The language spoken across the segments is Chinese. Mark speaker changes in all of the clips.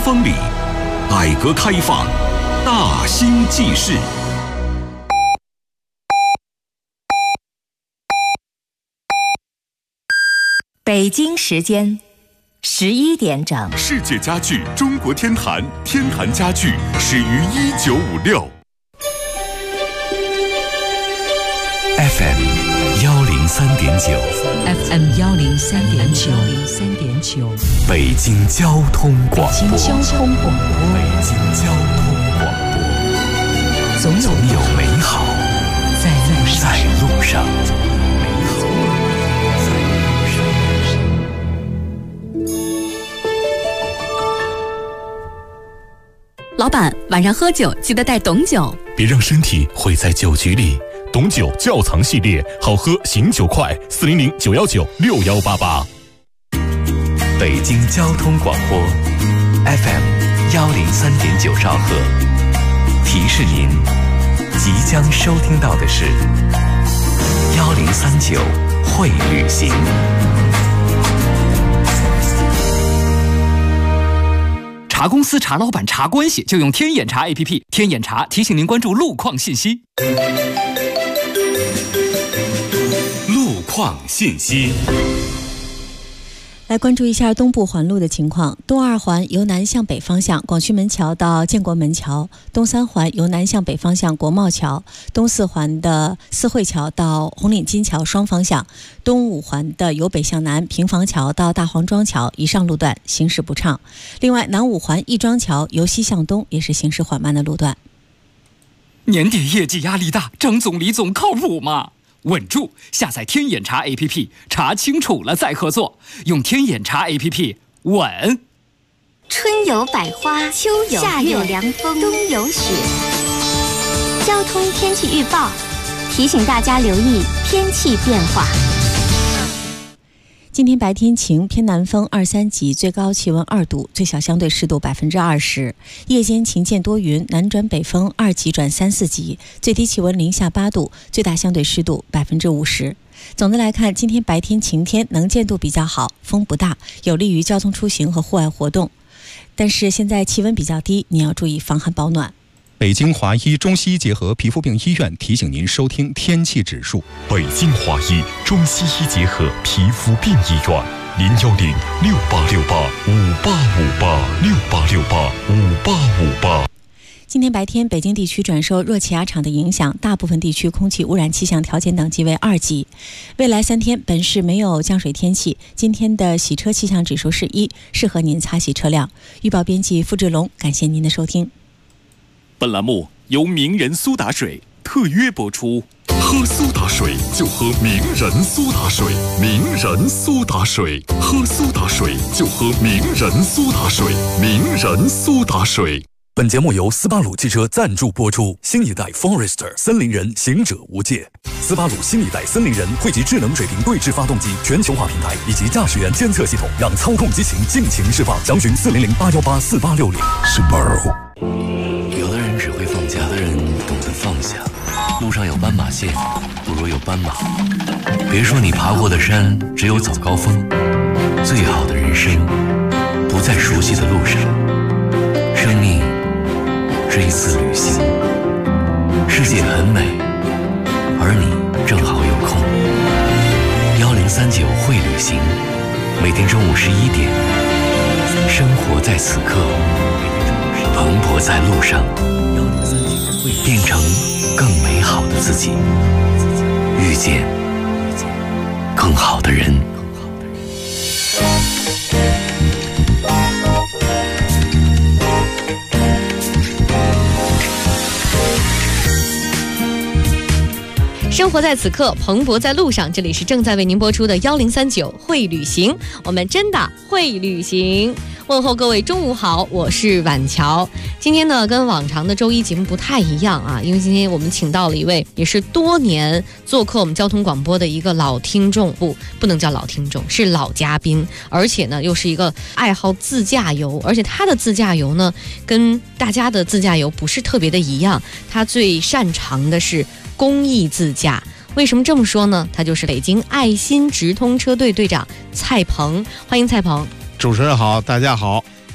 Speaker 1: 风里，改革开放大兴纪事。
Speaker 2: 北京时间11点整。
Speaker 3: 世界家具中国天坛，天坛家具始于1956。
Speaker 1: FM 103.9，FM
Speaker 2: 103.9，
Speaker 1: 北京交通广播，
Speaker 2: 北京交通广播，总有美好在路上。
Speaker 4: 老板，晚上喝酒记得带董酒，
Speaker 3: 别让身体毁在酒局里。董酒窖藏系列，好喝醒酒快，400-919-6188。
Speaker 1: 北京交通广播 FM 103.9兆赫，提示您即将收听到的是1039会旅行。
Speaker 5: 查公司、查老板、查关系，就用天眼查 APP。天眼查提醒您关注路况信息。
Speaker 1: 路况信息。
Speaker 6: 来关注一下东部环路的情况。东二环由南向北方向广渠门桥到建国门桥，东三环由南向北方向国贸桥，东四环的四惠桥到红领巾桥双方向，东五环的由北向南平房桥到大黄庄桥以上路段行驶不畅。另外，南五环亦庄桥由西向东也是行驶缓慢的路段。
Speaker 5: 年底业绩压力大，张总李总靠谱吗？稳住！下载天眼查 APP， 查清楚了再合作。用天眼查 APP， 稳。
Speaker 7: 春有百花，秋有夏有凉风，冬有雪。交通天气预报提醒大家留意天气变化。
Speaker 6: 今天白天晴，偏南风2-3级，最高气温2度，最小相对湿度20%。夜间晴见多云，南转北风2级转3-4级，最低气温0下8度，最大相对湿度50%。总的来看，今天白天晴天，能见度比较好，风不大，有利于交通出行和户外活动。但是现在气温比较低，你要注意防寒保暖。
Speaker 8: 北京华医中西医结合皮肤病医院提醒您收听天气指数。
Speaker 3: 北京华医中西医结合皮肤病医院，010-6868-5858，6868-5858。
Speaker 6: 今天白天，北京地区转受热气压场的影响，大部分地区空气污染气象条件等级为2级。未来3天，本市没有降水天气。今天的洗车气象指数是1，适合您擦洗车辆。预报编辑付志龙，感谢您的收听。
Speaker 3: 本栏目由名人苏打水特约播出。喝苏打水就喝名人苏打水，名人苏打水，喝苏打水就喝名人苏打水，名人苏打水。
Speaker 9: 本节目由斯巴鲁汽车赞助播出。新一代 Forester 森林人，行者无界。斯巴鲁新一代森林人汇集智能水平对置发动机、全球化平台以及驾驶员监测系统，让操控激情尽情释放。详询400-818-4860。Subaru。
Speaker 1: 有的人只会放假，有的人懂得放下。路上有斑马线，不如有斑马。别说你爬过的山只有早高峰，最好的人生不在熟悉的路上。生命是一次旅行，世界很美，而你正好有空。1039会旅行，每天中午11点，生活在此刻，蓬勃在路上，变成更美好的自己，遇见更好的人。
Speaker 10: 生活在此刻，蓬勃在路上。这里是正在为您播出的1039会旅行，我们真的会旅行。问候各位中午好，我是婉乔。今天呢，跟往常的周一节目不太一样啊，因为今天我们请到了一位也是多年做客我们交通广播的一个老听众，不能叫老听众，是老嘉宾，而且呢又是一个爱好自驾游，而且他的自驾游呢跟大家的自驾游不是特别的一样，他最擅长的是公益自驾。为什么这么说呢？他就是北京爱心直通车队队长蔡鹏，欢迎蔡鹏。
Speaker 11: 主持人好，大家好。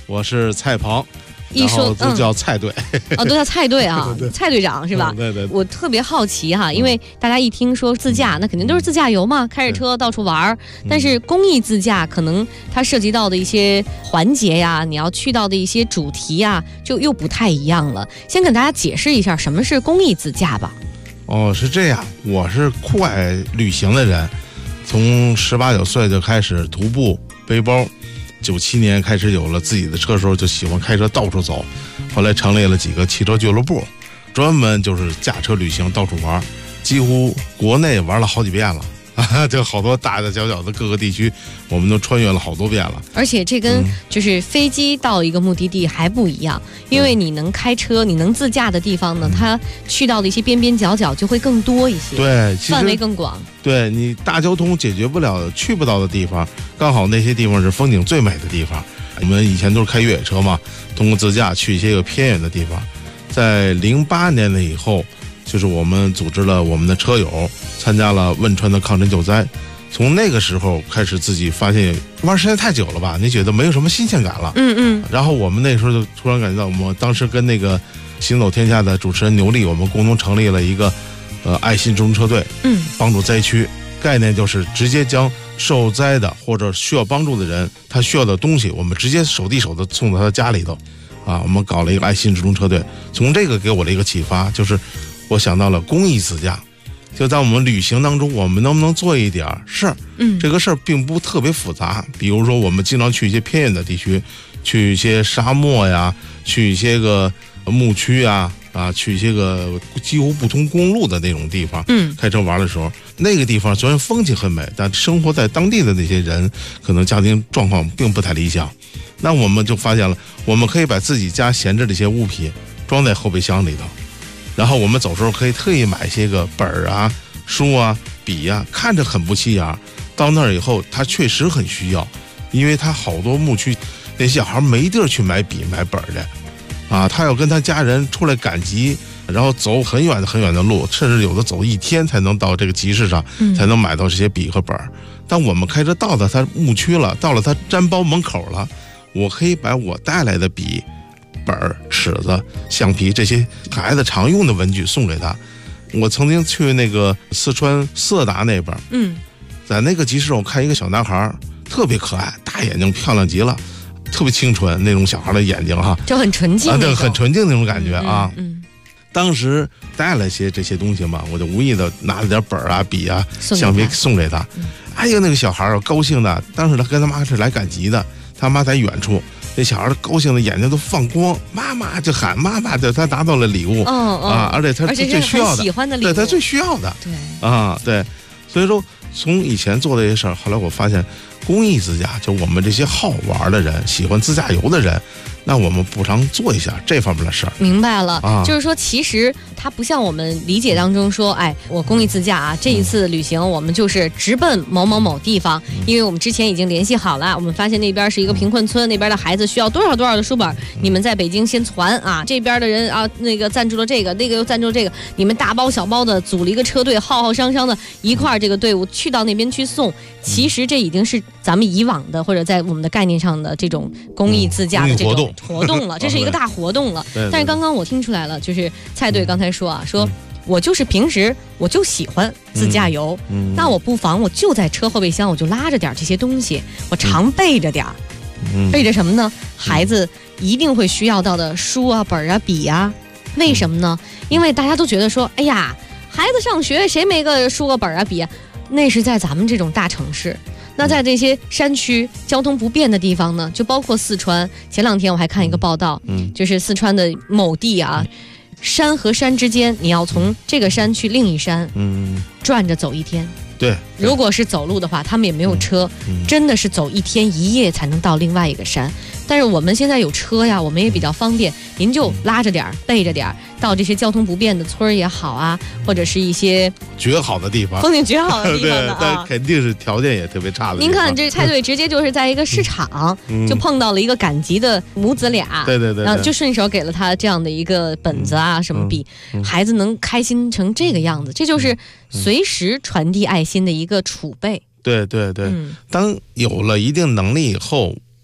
Speaker 11: 我是蔡鹏。
Speaker 10: 一说
Speaker 11: 都叫蔡队
Speaker 10: 都叫蔡队啊，蔡队长是吧？
Speaker 11: 对。
Speaker 10: 我特别好奇哈，因为大家一听说自驾，那肯定都是自驾游嘛，开着车到处玩。但是公益自驾可能它涉及到的一些环节呀，你要去到的一些主题呀，就又不太一样了。先给大家解释一下什么是公益自驾吧。
Speaker 11: 是这样，我是酷爱旅行的人，从18、19岁就开始徒步背包。97年开始有了自己的车时候，就喜欢开车到处走，后来成立了几个汽车俱乐部，专门就是驾车旅行到处玩，几乎国内玩了好几遍了。就好多大大小小的各个地区，我们都穿越了好多遍了。
Speaker 10: 而且这跟就是飞机到一个目的地还不一样，因为你能开车，你能自驾的地方呢，它去到的一些边边角角就会更多一些，
Speaker 11: 对，
Speaker 10: 范围更广。
Speaker 11: 对，你大交通解决不了、去不到的地方，刚好那些地方是风景最美的地方。我们以前都是开越野车嘛，通过自驾去一些个偏远的地方。在08年了以后，就是我们组织了我们的车友参加了汶川的抗震救灾，从那个时候开始自己发现玩时间太久了吧，你觉得没有什么新鲜感了。然后我们那时候就突然感觉到，我们当时跟那个行走天下的主持人牛丽，我们共同成立了一个爱心直通车队，帮助灾区。概念就是直接将受灾的或者需要帮助的人，他需要的东西，我们直接手递手的送到他家里头。我们搞了一个爱心直通车队，从这个给我的一个启发就是，我想到了公益自驾，就在我们旅行当中，我们能不能做一点事儿？这个事儿并不特别复杂，比如说我们经常去一些偏远的地区，去一些沙漠呀，去一些个牧区啊，去一些个几乎不通公路的那种地方，开车玩的时候，那个地方虽然风景很美，但生活在当地的那些人可能家庭状况并不太理想。那我们就发现了，我们可以把自己家闲置的一些物品装在后备箱里头，然后我们走时候可以特意买一些个本儿啊、书啊、笔啊，看着很不起眼，到那儿以后他确实很需要，因为他好多牧区那小孩没地儿去买笔买本的他要跟他家人出来赶集，然后走很远很远的路，甚至有的走1天才能到这个集市上，才能买到这些笔和本儿。但我们开车到了他牧区了，到了他毡包门口了，我可以把我带来的笔、本儿、尺子、橡皮这些孩子常用的文具送给他。我曾经去那个四川色达那边，在那个集市我看一个小男孩特别可爱，大眼睛漂亮极了，特别清纯那种小孩的眼睛
Speaker 10: 就很纯净
Speaker 11: 对，很纯净那种感觉当时带了些这些东西嘛，我就无意的拿了点本啊、笔啊、橡皮送给他。还有那个小孩高兴的，当时他跟他妈是来赶集的，他妈在远处，那小孩高兴的眼睛都放光，妈妈就喊妈妈，就他拿到了礼物而且他最需要的，
Speaker 10: 喜欢的礼物，
Speaker 11: 对他最需要的，对，所以说从以前做的这些事儿，后来我发现公益自驾，就我们这些好玩的人、喜欢自驾游的人，那我们不常做一下这方面的事儿。
Speaker 10: 明白了，就是说其实它不像我们理解当中说，我公益自驾这一次旅行我们就是直奔某某某地方，因为我们之前已经联系好了，我们发现那边是一个贫困村，那边的孩子需要多少多少的书本，你们在北京先传这边的人那个赞助了这个，那个又赞助了这个，你们大包小包的组了一个车队，浩浩汤汤的一块这个队伍去到那边去送。其实这已经是咱们以往的或者在我们的概念上的这种公益自驾的这种活动了，这是一个大活动了。但是刚刚我听出来了，就是蔡队刚才说说我就是平时我就喜欢自驾游，那我不妨我就在车后备箱我就拉着点这些东西，我常备着点备着什么呢？孩子一定会需要到的书啊、本啊、笔啊。为什么呢？因为大家都觉得说，哎呀，孩子上学谁没个书啊、本啊、笔啊？那是在咱们这种大城市。那在这些山区交通不便的地方呢，就包括四川。前2天我还看一个报道，就是四川的某地山和山之间，你要从这个山去另一山，转着走1天。
Speaker 11: 对，
Speaker 10: 如果是走路的话，他们也没有车，真的是走1天1夜才能到另外一个山。但是我们现在有车呀，我们也比较方便，您就拉着点备着点，到这些交通不便的村也好啊，或者是一些
Speaker 11: 绝好的地方，
Speaker 10: 风景绝好的地方的
Speaker 11: 但肯定是条件也特别差的。
Speaker 10: 您看这蔡队直接就是在一个市场就碰到了一个赶集的母子俩，
Speaker 11: 对，
Speaker 10: 然后就顺手给了他这样的一个本子什么笔，孩子能开心成这个样子，这就是随时传递爱心的一个储备。
Speaker 11: 对，当有了一定能力以后，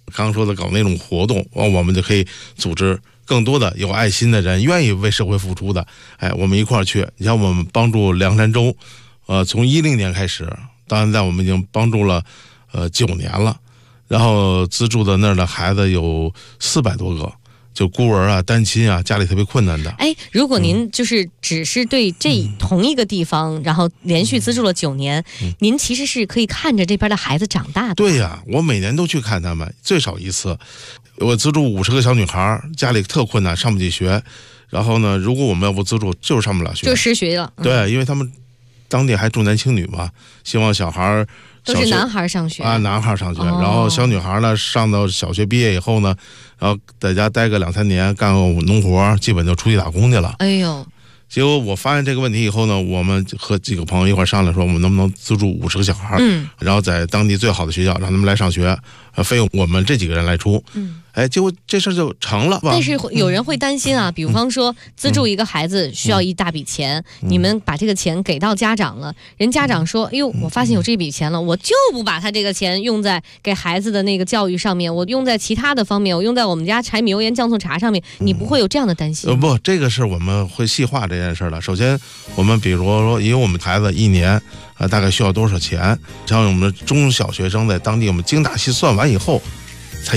Speaker 11: 刚刚说的搞那种活动，我们就可以组织更多的有爱心的人，愿意为社会付出的，我们一块儿去。你像我们帮助凉山州，从2010年开始，到现在我们已经帮助了9年了，然后资助的那儿的孩子有400多个。就孤儿啊、单亲啊，家里特别困难的。
Speaker 10: 如果您就是只是对这同一个地方，然后连续资助了9年，您其实是可以看着这边的孩子长大的。
Speaker 11: 对呀，我每年都去看他们，最少一次。我资助50个小女孩，家里特困难，上不起学。然后呢，如果我们要不资助，就是上不了学，
Speaker 10: 就失学了。
Speaker 11: 对，因为他们当地还重男轻女嘛，希望小孩
Speaker 10: 都是男孩上学
Speaker 11: 啊，男孩上学，然后小女孩呢上到小学毕业以后呢，然后在家待个2-3年，干个农活，基本就出去打工去了。
Speaker 10: 哎呦！
Speaker 11: 结果我发现这个问题以后呢，我们和几个朋友一块商量说，我们能不能资助50个小孩，然后在当地最好的学校让他们来上学，费用我们这几个人来出。结果这事就成了。
Speaker 10: 但是有人会担心啊，比方说资助一个孩子需要一大笔钱，你们把这个钱给到家长了，人家长说，哎呦，我发现有这笔钱了，我就不把他这个钱用在给孩子的那个教育上面，我用在其他的方面，我用在我们家柴米油盐酱醋茶上面，你不会有这样的担心？
Speaker 11: 不，这个是我们会细化这件事的。首先，我们比如说，因为我们孩子1年大概需要多少钱，像我们中小学生在当地，我们精打细算完以后，才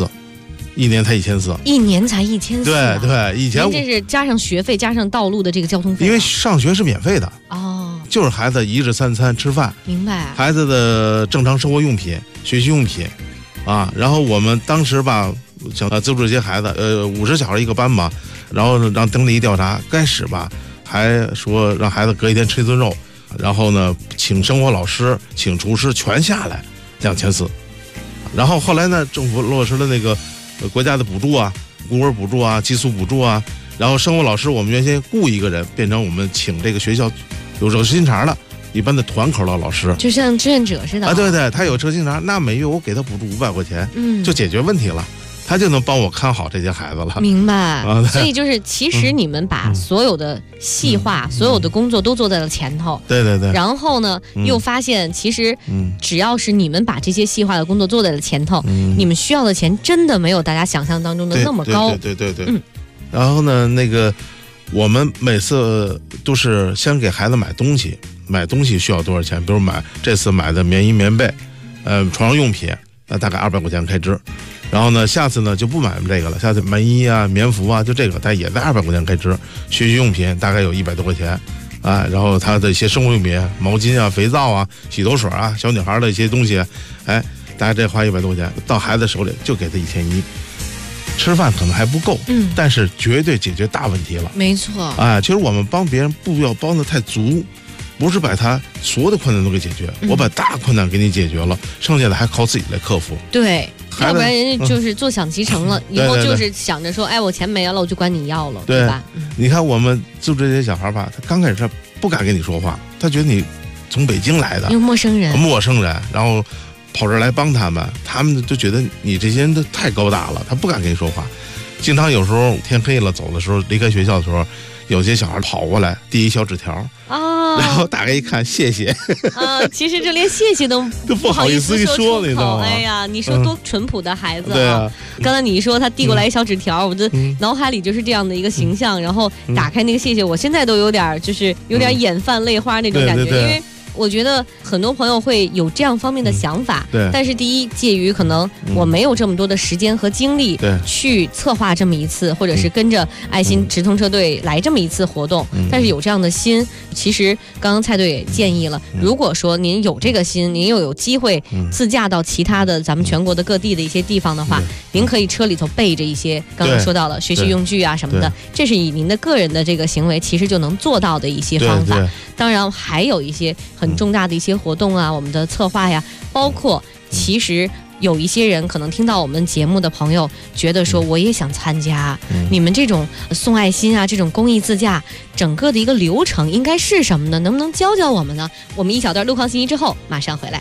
Speaker 11: 1400。1年才1400，
Speaker 10: 一年才1400。
Speaker 11: 对，以前
Speaker 10: 这是加上学费，加上道路的这个交通费。
Speaker 11: 因为上学是免费的就是孩子1日3餐吃饭，
Speaker 10: 明白？
Speaker 11: 孩子的正常生活用品、学习用品然后我们当时吧，想资助这些孩子，50小孩一个班吧，然后让当地一调查，开始吧还说让孩子隔一天吃一顿肉，然后呢请生活老师、请厨师全下来2400，然后后来呢政府落实了那个国家的补助啊，孤儿补助啊，寄宿补助啊，然后生活老师我们原先雇一个人，变成我们请这个学校有热心肠的一般的团口的老师，
Speaker 10: 就像志愿者似的
Speaker 11: 对，他有热心肠，那每月我给他补助500块钱，就解决问题了。他就能帮我看好这些孩子了。
Speaker 10: 明白。所以就是其实你们把所有的细化、所有的工作都做在了前头。
Speaker 11: 对。
Speaker 10: 然后呢，又发现其实只要是你们把这些细化的工作做在了前头，你们需要的钱真的没有大家想象当中的那么高。
Speaker 11: 对。然后呢，那个我们每次都是先给孩子买东西，买东西需要多少钱？比如这次买的棉衣棉被，床上用品，那大概200块钱开支。然后呢，下次呢就不买这个了，下次棉衣啊、棉服啊，就这个，但也在200块钱开支。学习用品大概有100多块钱，然后他的一些生活用品，毛巾啊、肥皂啊、洗头水啊，小女孩的一些东西，大概这花100多块钱，到孩子手里就给他1100。吃饭可能还不够，但是绝对解决大问题了。
Speaker 10: 没错。
Speaker 11: 其实我们帮别人不要帮得太足，不是把他所有的困难都给解决，我把大困难给你解决了，剩下的还靠自己来克服。
Speaker 10: 对。要不然人家就是坐享其成了，以后就是想着说，我钱没了，我就管你要了，对吧？
Speaker 11: 你看我们就这些小孩吧，他刚开始他不敢跟你说话，他觉得你从北京来的，
Speaker 10: 因为陌生人，
Speaker 11: 然后跑这儿来帮他们就觉得你这些人都太高大了，他不敢跟你说话。经常有时候天黑了走的时候，离开学校的时候，有些小孩跑过来递一小纸条然后打开一看，谢谢
Speaker 10: 其实这连谢谢都
Speaker 11: 不好意思说，你知道吗？
Speaker 10: 哎呀，你说多淳朴的孩子啊！刚才你一说他递过来一小纸条，我的脑海里就是这样的一个形象，然后打开那个谢谢，我现在都有点眼泛泪花那种感觉，因为我觉得很多朋友会有这样方面的想法，但是第一，介于可能我没有这么多的时间和精力去策划这么一次，或者是跟着爱心直通车队来这么一次活动，但是有这样的心，其实刚刚蔡队也建议了，如果说您有这个心，您又有机会自驾到其他的咱们全国的各地的一些地方的话，您可以车里头备着一些刚刚说到了学习用具啊什么的，这是以您的个人的这个行为其实就能做到的一些方法。当然还有一些很重大的一些活动啊，我们的策划呀，包括其实有一些人可能听到我们节目的朋友觉得说我也想参加，你们这种送爱心啊，这种公益自驾整个的一个流程应该是什么呢？能不能教教我们呢？我们一小段路况信息之后马上回来。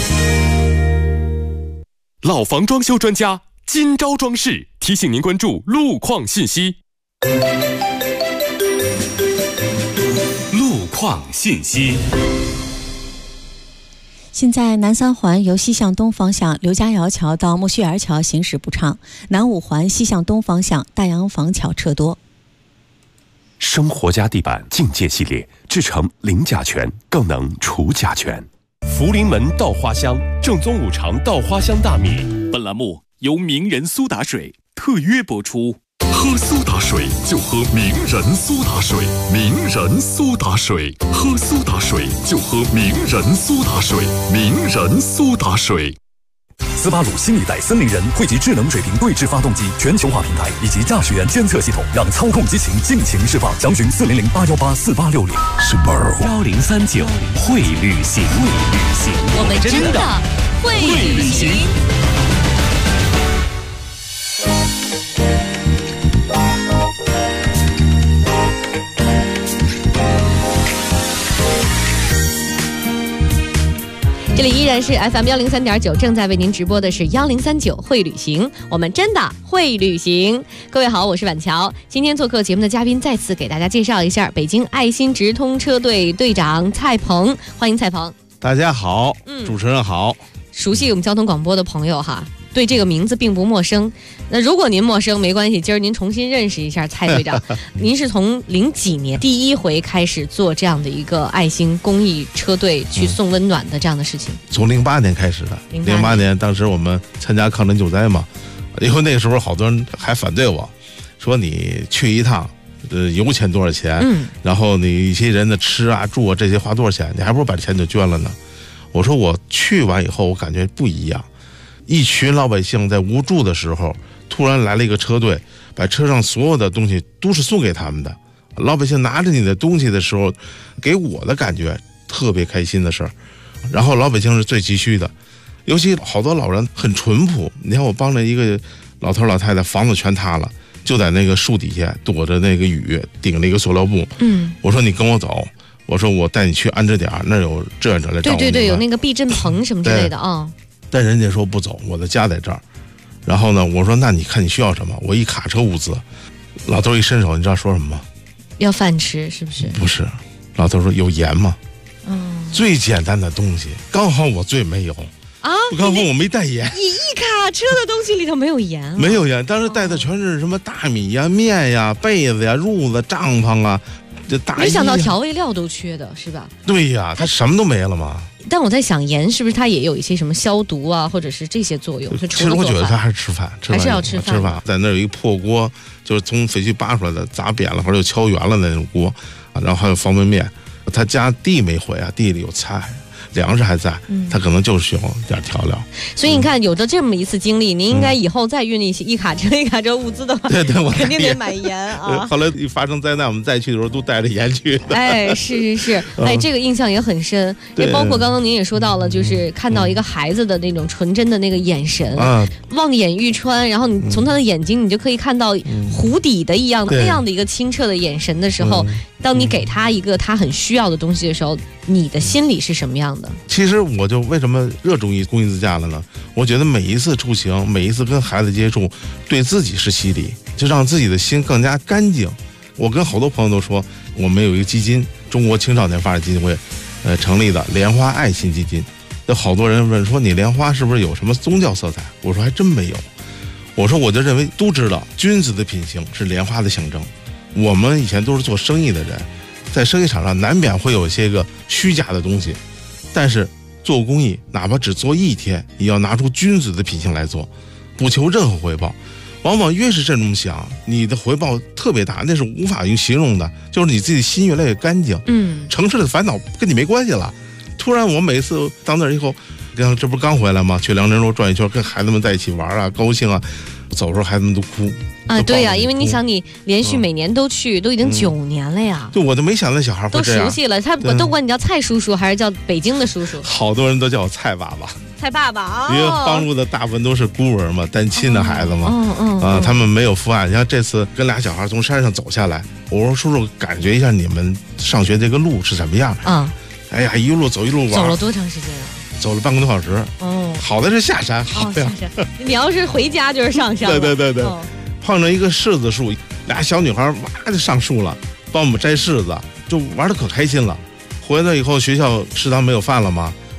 Speaker 3: 老房装修专家今朝装饰提醒您关注路况信息。
Speaker 1: 路况信息。
Speaker 6: 现在南三环由西向东方向刘家窑桥到木须园桥行驶不畅，南五环西向东方向大洋坊桥车多。
Speaker 12: 生活家地板境界系列制成零甲醛，更能除甲醛。福临门稻花香，正宗五常稻花香大米。
Speaker 3: 本栏目由名人苏打水特约播出。喝苏打水就喝名人苏打水，名人苏打水，喝苏打水就喝名人苏打水，名人苏打水。
Speaker 9: 斯巴鲁新一代森林人汇集智能水平对置发动机全球化平台以及驾驶员监测系统，让操控激情尽情释放。详询4008184860。
Speaker 1: 1039会旅行，
Speaker 10: 我们真的会旅行。这里依然是 FM 103.9，正在为您直播的是1039会旅行，我们真的会旅行。各位好，我是婉乔。今天做客节目的嘉宾，再次给大家介绍一下北京爱心直通车队队长蔡鹏，欢迎蔡鹏。
Speaker 11: 大家好，主持人好。
Speaker 10: 熟悉我们交通广播的朋友哈，对这个名字并不陌生。那如果您陌生没关系，今儿您重新认识一下蔡队长。您是从零几年第一回开始做这样的一个爱心公益车队去送温暖的这样的事情。
Speaker 11: 从08年开始的。08年当时我们参加抗震救灾嘛，因为那个时候好多人还反对我，说你去一趟油钱多少钱，然后你一些人的吃啊住啊这些花多少钱，你还不如把钱就捐了呢。我说我去完以后我感觉不一样，一群老百姓在无助的时候突然来了一个车队，把车上所有的东西都是送给他们的。老百姓拿着你的东西的时候，给我的感觉特别开心的事儿。然后老百姓是最急需的，尤其好多老人很淳朴。你看我帮了一个老头老太太，房子全塌了，就在那个树底下躲着那个雨，顶了一个塑料布。我说你跟我走，我说我带你去安置点，那有志愿者来照顾你。
Speaker 10: 对，有那个避震棚什么之类的啊。
Speaker 11: 但人家说不走，我的家在这儿。然后呢，我说那你看你需要什么？我一卡车物资，老头一伸手，你知道说什么吗？
Speaker 10: 要饭吃是不是？
Speaker 11: 不是，老头说有盐吗？最简单的东西，刚好我最没有啊。刚好我没带盐，
Speaker 10: 你一卡车的东西里头没有盐啊？
Speaker 11: 没有盐，当时带的全是什么大米呀、面呀、被子呀、褥子、帐篷啊，这大衣。
Speaker 10: 没想到调味料都缺的是吧？
Speaker 11: 对呀，它什么都没了嘛。
Speaker 10: 但我在想，盐是不是它也有一些什么消毒啊，或者是这些作用？
Speaker 11: 其实我觉得它还是吃饭，
Speaker 10: 还是要吃饭。
Speaker 11: 在那有一个破锅，就是从废墟扒出来的，砸扁了或者敲圆了那种锅，然后还有方便面。他家地没毁啊，地里有菜。粮食还在，他可能就是需要点调料。
Speaker 10: 所以你看，有着这么一次经历，您应该以后再运一卡车物资的话，
Speaker 11: 对，我
Speaker 10: 肯定得买盐啊。
Speaker 11: 后来一发生灾难，我们再去的时候都带着盐去的。
Speaker 10: 哎，是，哎，这个印象也很深。也包括刚刚您也说到了，就是看到一个孩子的那种纯真的那个眼神，望眼欲穿，然后你从他的眼睛，你就可以看到湖底的那样的一个清澈的眼神的时候，当你给他一个他很需要的东西的时候，你的心里是什么样的？
Speaker 11: 其实我就为什么热衷于公益自驾了呢？我觉得每一次出行，每一次跟孩子接触，对自己是洗礼，就让自己的心更加干净。我跟好多朋友都说，我们有一个基金，中国青少年发展基金会，成立的莲花爱心基金。有好多人问说，你莲花是不是有什么宗教色彩？我说还真没有。我说我就认为都知道，君子的品行是莲花的象征。我们以前都是做生意的人，在生意场上难免会有一些个虚假的东西，但是做公益哪怕只做一天，也要拿出君子的品行来做，不求任何回报。往往越是这种想，你的回报特别大，那是无法用形容的，就是你自己心越来越干净。城市的烦恼跟你没关系了。突然我每次到那儿以后，这不是刚回来吗？去梁真路转一圈，跟孩子们在一起玩啊，高兴啊，走的时候孩子们都哭
Speaker 10: 啊。对呀，因为你想，你连续每年都去，都已经9年了呀。
Speaker 11: 对，我都没想到小孩会这样，
Speaker 10: 都熟悉了。我都管你叫蔡叔叔，还是叫北京的叔叔？
Speaker 11: 好多人都叫我蔡爸爸。
Speaker 10: 蔡爸爸啊，
Speaker 11: 因为帮助的大部分都是孤儿嘛，单亲的孩子嘛，他们没有父爱。你像这次跟俩小孩从山上走下来，我说叔叔，感觉一下你们上学这个路是什么样？哎呀，一路走一路玩。
Speaker 10: 走了多长时间啊？
Speaker 11: 走了半个多小时。好的是下山，好呀。
Speaker 10: 你要是回家就是上山。
Speaker 11: 对，碰着一个柿子树，俩小女孩哇就上树了，帮我们摘柿子，就玩得可开心了。回来以后学校食堂没有饭了嘛，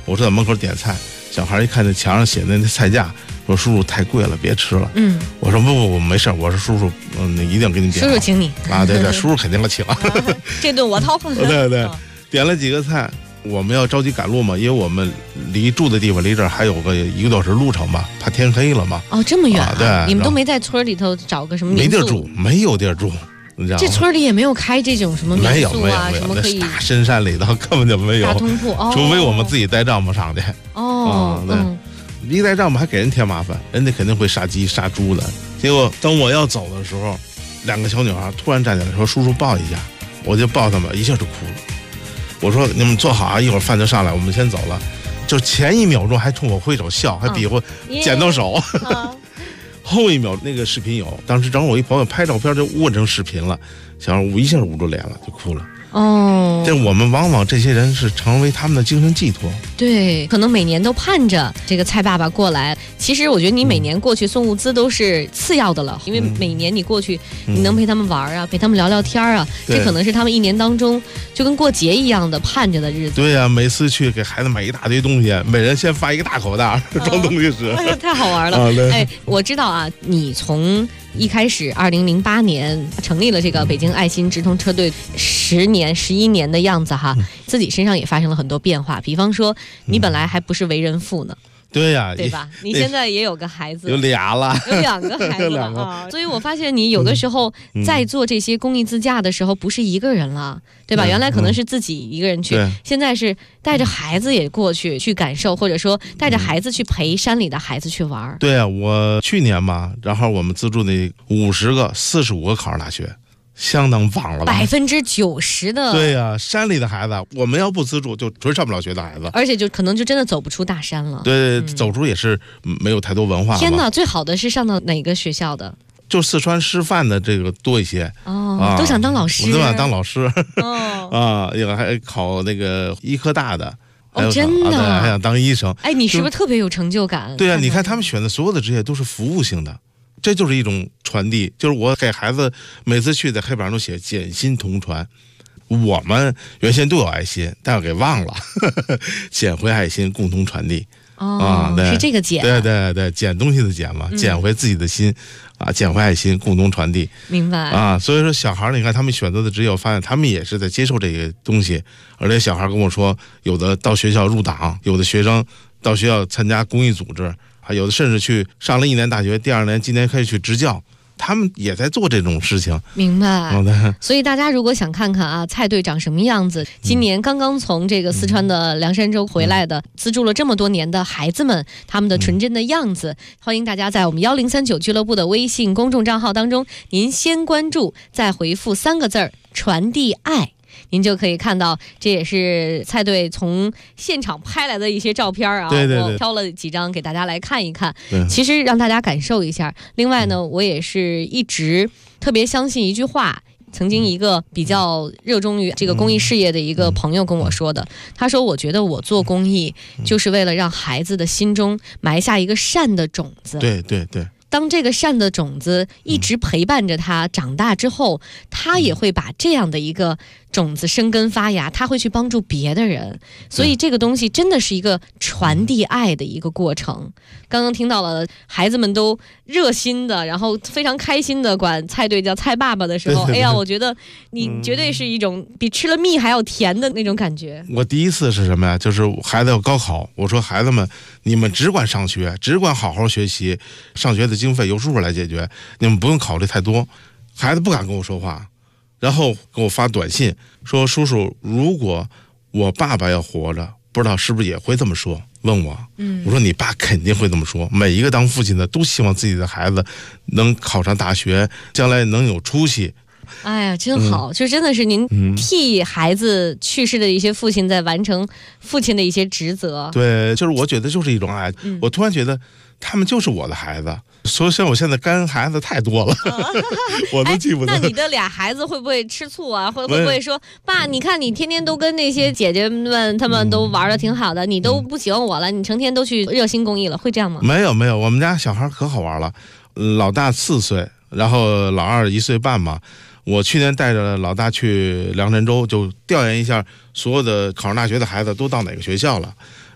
Speaker 11: 我说在门口点菜，小孩一看那墙上写的那菜价，说叔叔太贵了，别吃了。我说不，没事，我说叔叔，一定给你点。
Speaker 10: 叔叔请你
Speaker 11: 啊，对，叔叔肯定要请。
Speaker 10: 这顿我掏。
Speaker 11: 对，点了几个菜。我们要着急赶路嘛，因为我们离住的地方离这儿还有个1个多小时路程吧，怕天黑了嘛。
Speaker 10: 哦，这么远啊！
Speaker 11: 对，
Speaker 10: 你们都没在村里头找个什么民宿？
Speaker 11: 没地儿住，没有地儿住。
Speaker 10: 这村里也没有开这种什么民宿啊，什么可以
Speaker 11: 大深山里头根本就没有
Speaker 10: 大通铺，
Speaker 11: 除非我们自己带帐篷上去。对，一带帐篷还给人添麻烦，人家肯定会杀鸡杀猪的。结果等我要走的时候，2个小女孩突然站起来说：“叔叔抱一下。”我就抱他们，一下就哭了。我说你们坐好啊，一会儿饭就上来，我们先走了。就前1秒钟还冲我挥手笑，还比划剪刀手。后1秒那个视频有，当时正好我一朋友拍照片就握成视频了，小孩一下捂住脸了，就哭了。这我们往往这些人是成为他们的精神寄托。
Speaker 10: 对，可能每年都盼着这个蔡爸爸过来。其实我觉得你每年过去送物资都是次要的了，因为每年你过去，你能陪他们玩啊，陪他们聊聊天啊，这可能是他们1年当中就跟过节一样的盼着的日子。
Speaker 11: 对呀，每次去给孩子买一大堆东西，每人先发一个大口袋装东西吃。
Speaker 10: 太好玩了。哎，我知道啊，你从一开始2008年成立了这个北京爱心直通车队10年11年的样子哈，自己身上也发生了很多变化。比方说，你本来还不是为人父呢。
Speaker 11: 对呀，
Speaker 10: 对吧？你现在也有个孩子，
Speaker 11: 有俩了，
Speaker 10: 有2个孩子了啊！所以我发现你有的时候在做这些公益自驾的时候，不是一个人了，对吧？原来可能是自己一个人去，现在是带着孩子也过去感受，或者说带着孩子去陪山里的孩子去玩。
Speaker 11: 对啊，我去年嘛，然后我们资助那50个45个考上大学。相当棒了吧
Speaker 10: ，90%的。
Speaker 11: 对呀，山里的孩子，我们要不资助，就纯上不了学的孩子，
Speaker 10: 而且就可能就真的走不出大山了。
Speaker 11: 对，走出也是没有太多文化。
Speaker 10: 天哪，最好的是上到哪个学校的？
Speaker 11: 就四川师范的这个多一些
Speaker 10: 都想当老师，
Speaker 11: 我都想当老师也还考那个医科大的。
Speaker 10: 真的，
Speaker 11: 还想当医生。
Speaker 10: 哎，你是不是特别有成就感？
Speaker 11: 对啊，你看他们选的所有的职业都是服务性的。这就是一种传递，就是我给孩子每次去在黑板上都写减薪同传。我们原先都有爱心，但我给忘了，捡回爱心，共同传递。
Speaker 10: 是这个捡。
Speaker 11: 对，捡东西的捡嘛，捡回自己的心捡回爱心，共同传递。
Speaker 10: 明白
Speaker 11: 所以说小孩，你看他们选择的职业，我发现他们也是在接受这个东西。而且小孩跟我说，有的到学校入党，有的学生到学校参加公益组织。还有的甚至去上了1年大学，第2年今年可以去支教，他们也在做这种事情。
Speaker 10: 明白。所以大家如果想看看蔡队长什么样子，今年刚刚从这个四川的凉山州回来的，资助了这么多年的孩子们，他们的纯真的样子，欢迎大家在我们1039俱乐部的微信公众账号当中，您先关注，再回复3个字传递爱。您就可以看到，这也是蔡队从现场拍来的一些照片啊。
Speaker 11: 对，
Speaker 10: 我挑了几张给大家来看一看，其实让大家感受一下。另外呢，我也是一直特别相信一句话，曾经一个比较热衷于这个公益事业的一个朋友跟我说的，他说：“我觉得我做公益就是为了让孩子的心中埋下一个善的种子。”
Speaker 11: 对。
Speaker 10: 当这个善的种子一直陪伴着他长大之后，他也会把这样的一个种子生根发芽，他会去帮助别的人。所以这个东西真的是一个传递爱的一个过程。刚刚听到了孩子们都热心的，然后非常开心的管蔡队叫蔡爸爸的时候，哎呀，我觉得你绝对是一种比吃了蜜还要甜的那种感觉。
Speaker 11: 我第一次是什么呀？就是孩子要高考，我说孩子们，你们只管上学，只管好好学习，上学的经费由叔叔来解决，你们不用考虑太多。孩子不敢跟我说话，然后给我发短信说：“叔叔，如果我爸爸要活着，不知道是不是也会这么说？”问我，我说你爸肯定会这么说。每一个当父亲的都希望自己的孩子能考上大学，将来能有出息。
Speaker 10: 哎呀，真好！就真的是您替孩子去世的一些父亲在完成父亲的一些职责。
Speaker 11: 对，就是我觉得就是一种爱。我突然觉得他们就是我的孩子，所以像我现在干孩子太多了，我都记不得。
Speaker 10: 那你的俩孩子会不会吃醋啊？会不会说，爸，你看你天天都跟那些姐姐们他们都玩的挺好的，你都不喜欢我了，你成天都去热心公益了，会这样吗？
Speaker 11: 没有，我们家小孩可好玩了，老大4岁，然后老二1岁半嘛。我去年带着老大去凉山州，就调研一下所有的考上大学的孩子都到哪个学校了。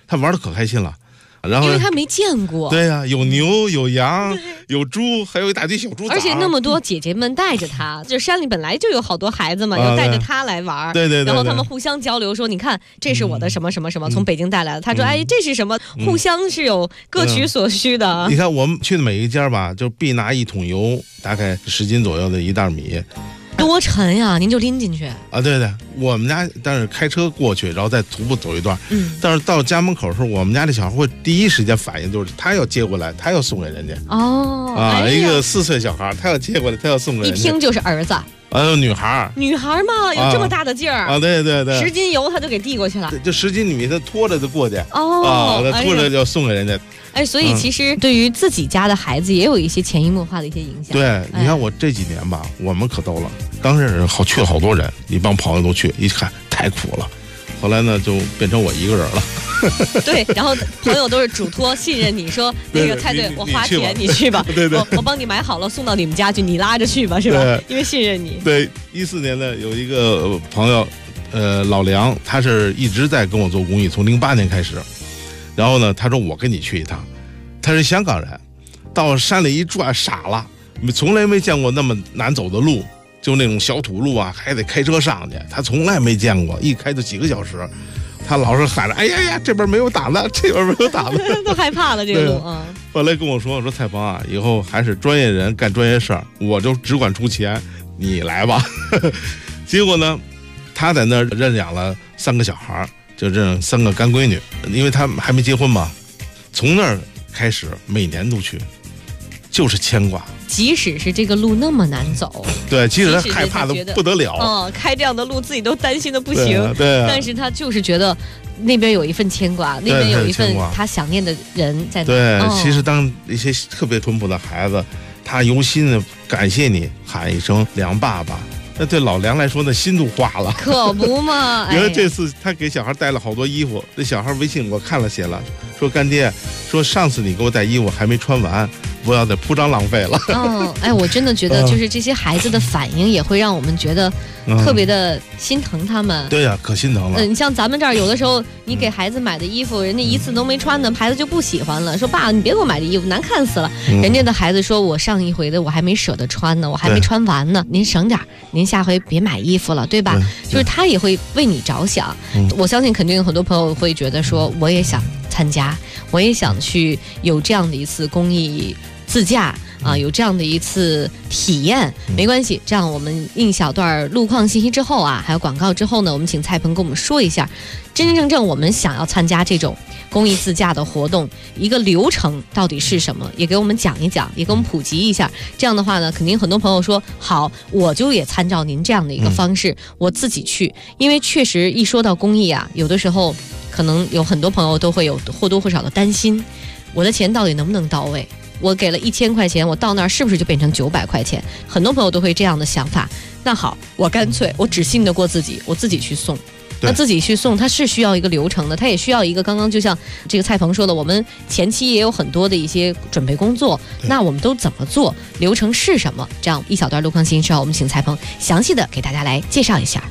Speaker 11: 他玩的可开心了。然后
Speaker 10: 因为他没见过。
Speaker 11: 对呀，有牛有羊有猪，还有一大堆小猪崽。
Speaker 10: 而且那么多姐姐们带着他，这山里本来就有好多孩子嘛，要带着他来玩。
Speaker 11: 对。
Speaker 10: 然后他们互相交流说：“你看，这是我的什么什么什么，从北京带来的。”他说：“哎，这是什么？”互相是有各取所需的。
Speaker 11: 你看我们去的每一家吧，就必拿1桶油，大概10斤左右的一袋米。
Speaker 10: 多沉呀！您就拎进去
Speaker 11: 啊？对，我们家但是开车过去，然后再徒步走一段。但是到家门口的时候，我们家这小孩会第一时间反应就是他要接过来，他要送给人家。一个4岁小孩，他要接过来，他要送给人家。
Speaker 10: 一听就是儿子。
Speaker 11: 女孩
Speaker 10: 嘛，有这么大的劲儿
Speaker 11: 啊！对
Speaker 10: ，10斤油他就给递过去了。
Speaker 11: 就10斤米，他拖着就过去。他拖着要送给人家。
Speaker 10: 所以其实对于自己家的孩子也有一些潜移默化的一些影响。
Speaker 11: 对，你看我这几年吧，我们可逗了，刚认识去了好多人，一帮朋友都去，一看太苦了，后来呢就变成我一个人了。
Speaker 10: 对，然后朋友都是嘱托信任你说那个菜队我花钱你去吧，
Speaker 11: 对，
Speaker 10: 我帮你买好了送到你们家去，你拉着去吧，是吧？因为信任你。
Speaker 11: 对，14年呢有一个朋友，老梁，他是一直在跟我做公益，从08年开始。然后呢，他说我跟你去一趟，他是香港人，到山里一转傻了，从来没见过那么难走的路，就那种小土路啊，还得开车上去，他从来没见过，一开就几个小时。他老是喊着：“哎呀，这边没有挡的，这边没有挡的。”
Speaker 10: 都害怕了这个路啊。
Speaker 11: 后来跟我说蔡鹏啊，以后还是专业人干专业事儿，我就只管出钱，你来吧。结果呢，他在那儿认养了3个小孩，就认3个干闺女，因为他还没结婚嘛。从那儿开始，每年都去，就是牵挂。
Speaker 10: 即使是这个路那么难走，
Speaker 11: 对，其实他害怕的不得了。
Speaker 10: 开这样的路自己都担心的不行。
Speaker 11: 对，
Speaker 10: 但是他就是觉得那边有一份牵挂，那边有一份他想念的人在那。
Speaker 11: 对，其实当一些特别淳朴的孩子，他由心的感谢你，喊一声“梁爸爸”，那对老梁来说，那心都化了。
Speaker 10: 可不嘛！
Speaker 11: 因为这次他给小孩带了好多衣服，那小孩微信我看了写了，说干爹，说上次你给我带衣服还没穿完，不要再铺张浪费了。
Speaker 10: 我真的觉得就是这些孩子的反应也会让我们觉得特别的心疼他们。
Speaker 11: 对呀，可心疼了。
Speaker 10: 你像咱们这儿有的时候，你给孩子买的衣服，人家一次都没穿呢，孩子就不喜欢了，说爸，你别给我买这衣服，难看死了。人家的孩子说，我上一回的我还没舍得穿呢，我还没穿完呢，您省点，您下回别买衣服了，对吧？就是他也会为你着想。我相信肯定有很多朋友会觉得说，我也想参加，我也想去有这样的一次公益自驾啊，有这样的一次体验。没关系，这样我们一小段路况信息之后啊，还有广告之后呢，我们请蔡鹏跟我们说一下，真真正正我们想要参加这种公益自驾的活动，一个流程到底是什么，也给我们讲一讲，也给我们普及一下。这样的话呢，肯定很多朋友说好，我就也参照您这样的一个方式，我自己去。因为确实一说到公益啊，有的时候可能有很多朋友都会有或多或少的担心，我的钱到底能不能到位？我给了1000块钱，我到那儿是不是就变成900块钱？很多朋友都会这样的想法。那好，我干脆我只信得过自己，我自己去送。那自己去送，它是需要一个流程的，它也需要一个刚刚就像这个蔡鹏说的，我们前期也有很多的一些准备工作。那我们都怎么做？流程是什么？这样一小段路况信息之后，我们请蔡鹏详细的给大家来介绍一下。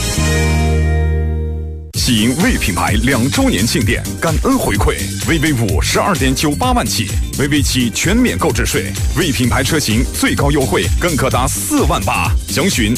Speaker 13: 喜迎魏品牌2周年庆典，感恩回馈，VV5 12.98万起，VV7全免购置税，魏品牌车型最高优惠更可达4万8，详询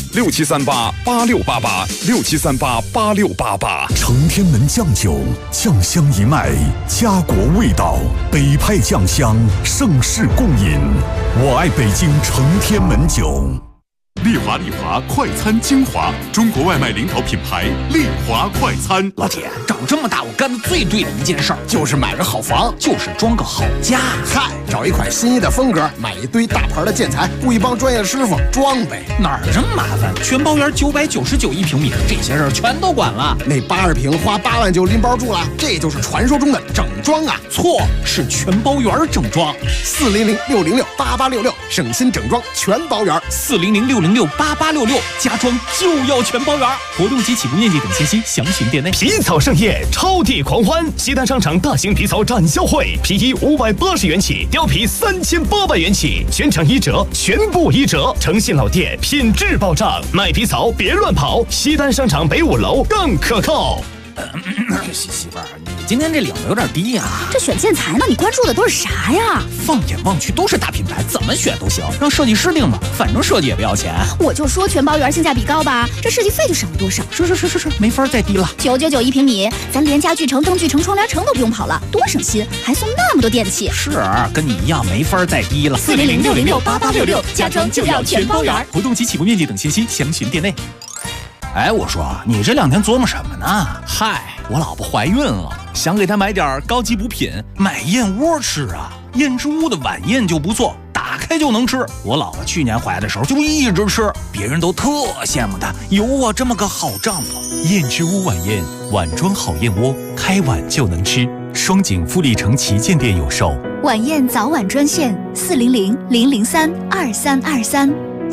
Speaker 13: 67388688，67388688。
Speaker 14: 承天门酱酒，酱香一脉，家国味道，北派酱香，盛世共饮。我爱北京承天门酒。
Speaker 3: 丽华快餐精华，中国外卖领导品牌丽华快餐。
Speaker 15: 老铁，长这么大我干的最对的一件事儿，就是买个好房，就是装个好家。
Speaker 16: 嗨，找一款心仪的风格，买一堆大牌的建材，雇一帮专业的师傅装呗。
Speaker 15: 哪儿这么麻烦？全包圆999一平米，这些事儿全都管了。
Speaker 16: 那80平花8万就拎包住了，这就是传说中的整装啊！
Speaker 15: 错，是全包圆整装。
Speaker 16: 400-606-8866，省心整装全包圆。
Speaker 15: 400-606-8866，家装就要全包圆。活动及起步面积等信息详询店内。
Speaker 17: 皮草盛宴，超地狂欢！西单商场大型皮草展销会，皮衣580元起，貂皮3800元起，全场1折，全部1折。诚信老店，品质保障，卖皮草别乱跑。西单商场北5楼更可靠。
Speaker 15: 媳妇儿，你
Speaker 18: 今天这领子有点低呀。
Speaker 19: 这选建材呢，你关注的都是啥呀？
Speaker 18: 放眼望去都是大品牌，怎么选都行，让设计师定吧，反正设计也不要钱。
Speaker 19: 我就说全包园性价比高吧，这设计费就省了多少？
Speaker 18: 是，没法再低了。
Speaker 19: 999一平米，咱连家具城、灯具城、窗帘城都不用跑了，多省心，还送那么多电器。
Speaker 18: 是，跟你一样没法再低了。
Speaker 19: 400-606-8866，家装就要全包园。
Speaker 15: 活动及起步面积等信息详询店内。
Speaker 18: 哎，我说你这2天琢磨什么呢？
Speaker 1: 嗨，我老婆怀孕了，想给她买点高级补品，买燕窝吃啊。燕之屋的晚宴就不错，打开就能吃。我老婆去年怀的时候就一直吃，别人都特羡慕她有我这么个好丈夫。
Speaker 15: 燕之屋晚宴，碗装好燕窝，开碗就能吃。双井富力城旗舰店有售。
Speaker 19: 晚宴早晚专线400-003-2323。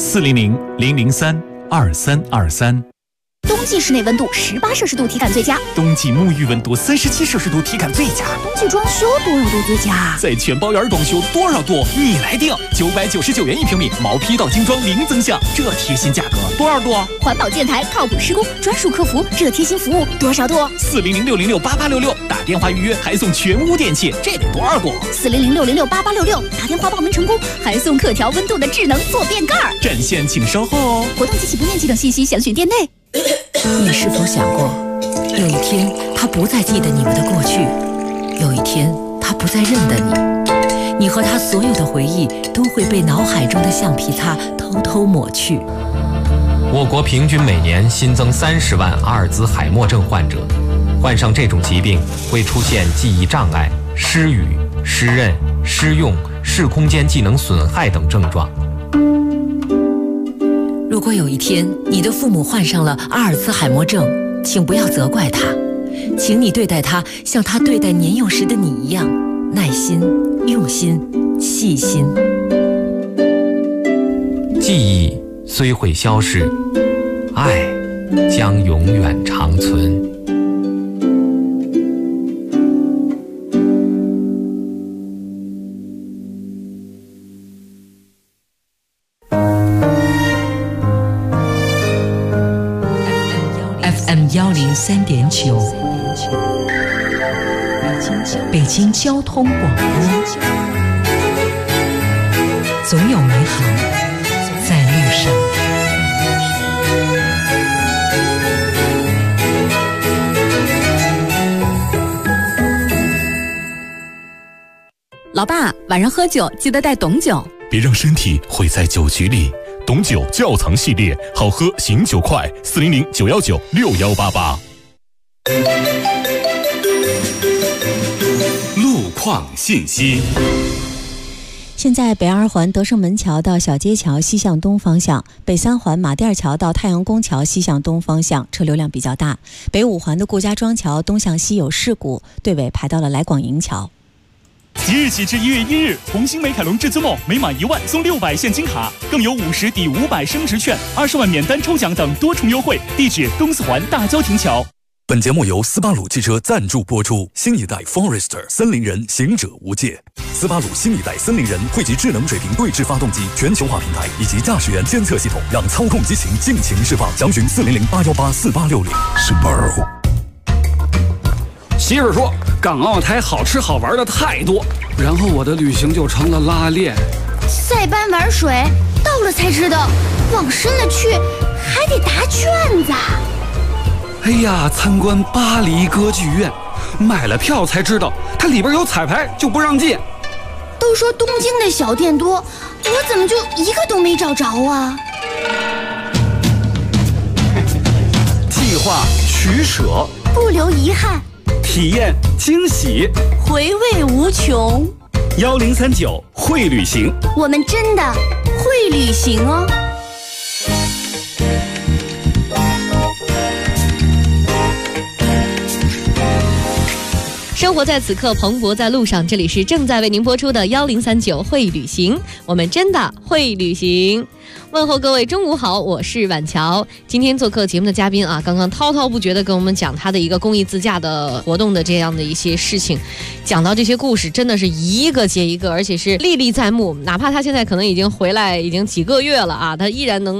Speaker 15: 400-003-2323。
Speaker 19: 冬季室内温度18摄氏度体感最佳，
Speaker 15: 冬季沐浴温度37摄氏度体感最佳，
Speaker 19: 冬季装修多少度最佳？
Speaker 15: 在全包园装修多少度你来定，999元一平米，毛坯到精装零增项，这贴心价格多少度？
Speaker 19: 环保建材靠谱施工，专属客服，这贴心服务多少度
Speaker 15: ？400-606-8866，打电话预约还送全屋电器，这得多少度
Speaker 19: ？400-606-8866，打电话报名成功还送可调温度的智能坐便盖。
Speaker 15: 战线请稍后哦。
Speaker 19: 活动及起步面积等信息详询店内。
Speaker 2: 你是否想过，有一天他不再记得你们的过去，有一天他不再认得你，你和他所有的回忆都会被脑海中的橡皮擦偷偷抹去。
Speaker 20: 我国平均每年新增30万阿尔兹海默症患者，患上这种疾病会出现记忆障碍、失语、失认、失用、视空间技能损害等症状。
Speaker 2: 如果有一天你的父母患上了阿尔兹海默症，请不要责怪他，请你对待他像他对待年幼时的你一样，耐心、用心、细心。
Speaker 20: 记忆虽会消逝，爱将永远长存。
Speaker 2: 103.9，北京交通广播，总有美好在路上。
Speaker 4: 老爸，晚上喝酒记得带董酒，
Speaker 3: 别让身体毁在酒局里。董酒窖藏系列，好喝醒酒快，400-919-6188。
Speaker 1: 路况信息。
Speaker 6: 现在北2环德胜门桥到小街桥西向东方向，北3环马甸桥到太阳宫桥西向东方向车流量比较大。北5环的顾家庄桥东向西有事故，队尾排到了来广营桥。
Speaker 15: 即日起至1月1日，红星美凯龙至尊梦每满1万送600现金卡，更有50抵500升值券、20万免单抽奖等多重优惠。地址东4环大郊亭桥。
Speaker 9: 本节目由斯巴鲁汽车赞助播出。新一代 Forester 森林人，行者无界。斯巴鲁新一代森林人汇集智能水平对置发动机全球化平台以及驾驶员监测系统，让操控激情尽情释放。详询400-818-4860。Subaru。
Speaker 5: 媳妇儿说，港澳台好吃好玩的太多，然后我的旅行就成了拉练。
Speaker 19: 塞班玩水，到了才知道，往深了去还得答卷子。
Speaker 5: 哎呀，参观巴黎歌剧院，买了票才知道，它里边有彩排就不让进。
Speaker 19: 都说东京的小店多，我怎么就一个都没找着啊？
Speaker 5: 计划取舍，
Speaker 19: 不留遗憾。
Speaker 5: 体验惊喜，
Speaker 19: 回味无穷。
Speaker 5: 1039会旅行，
Speaker 19: 我们真的会旅行哦。
Speaker 10: 生活在此刻，蓬勃在路上。这里是正在为您播出的1039会旅行，我们真的会旅行。问候各位中午好，我是婉乔。今天做客节目的嘉宾啊，刚刚滔滔不绝地跟我们讲他的一个公益自驾的活动的这样的一些事情，讲到这些故事真的是一个接一个，而且是历历在目。哪怕他现在可能已经回来已经几个月了啊，他依然能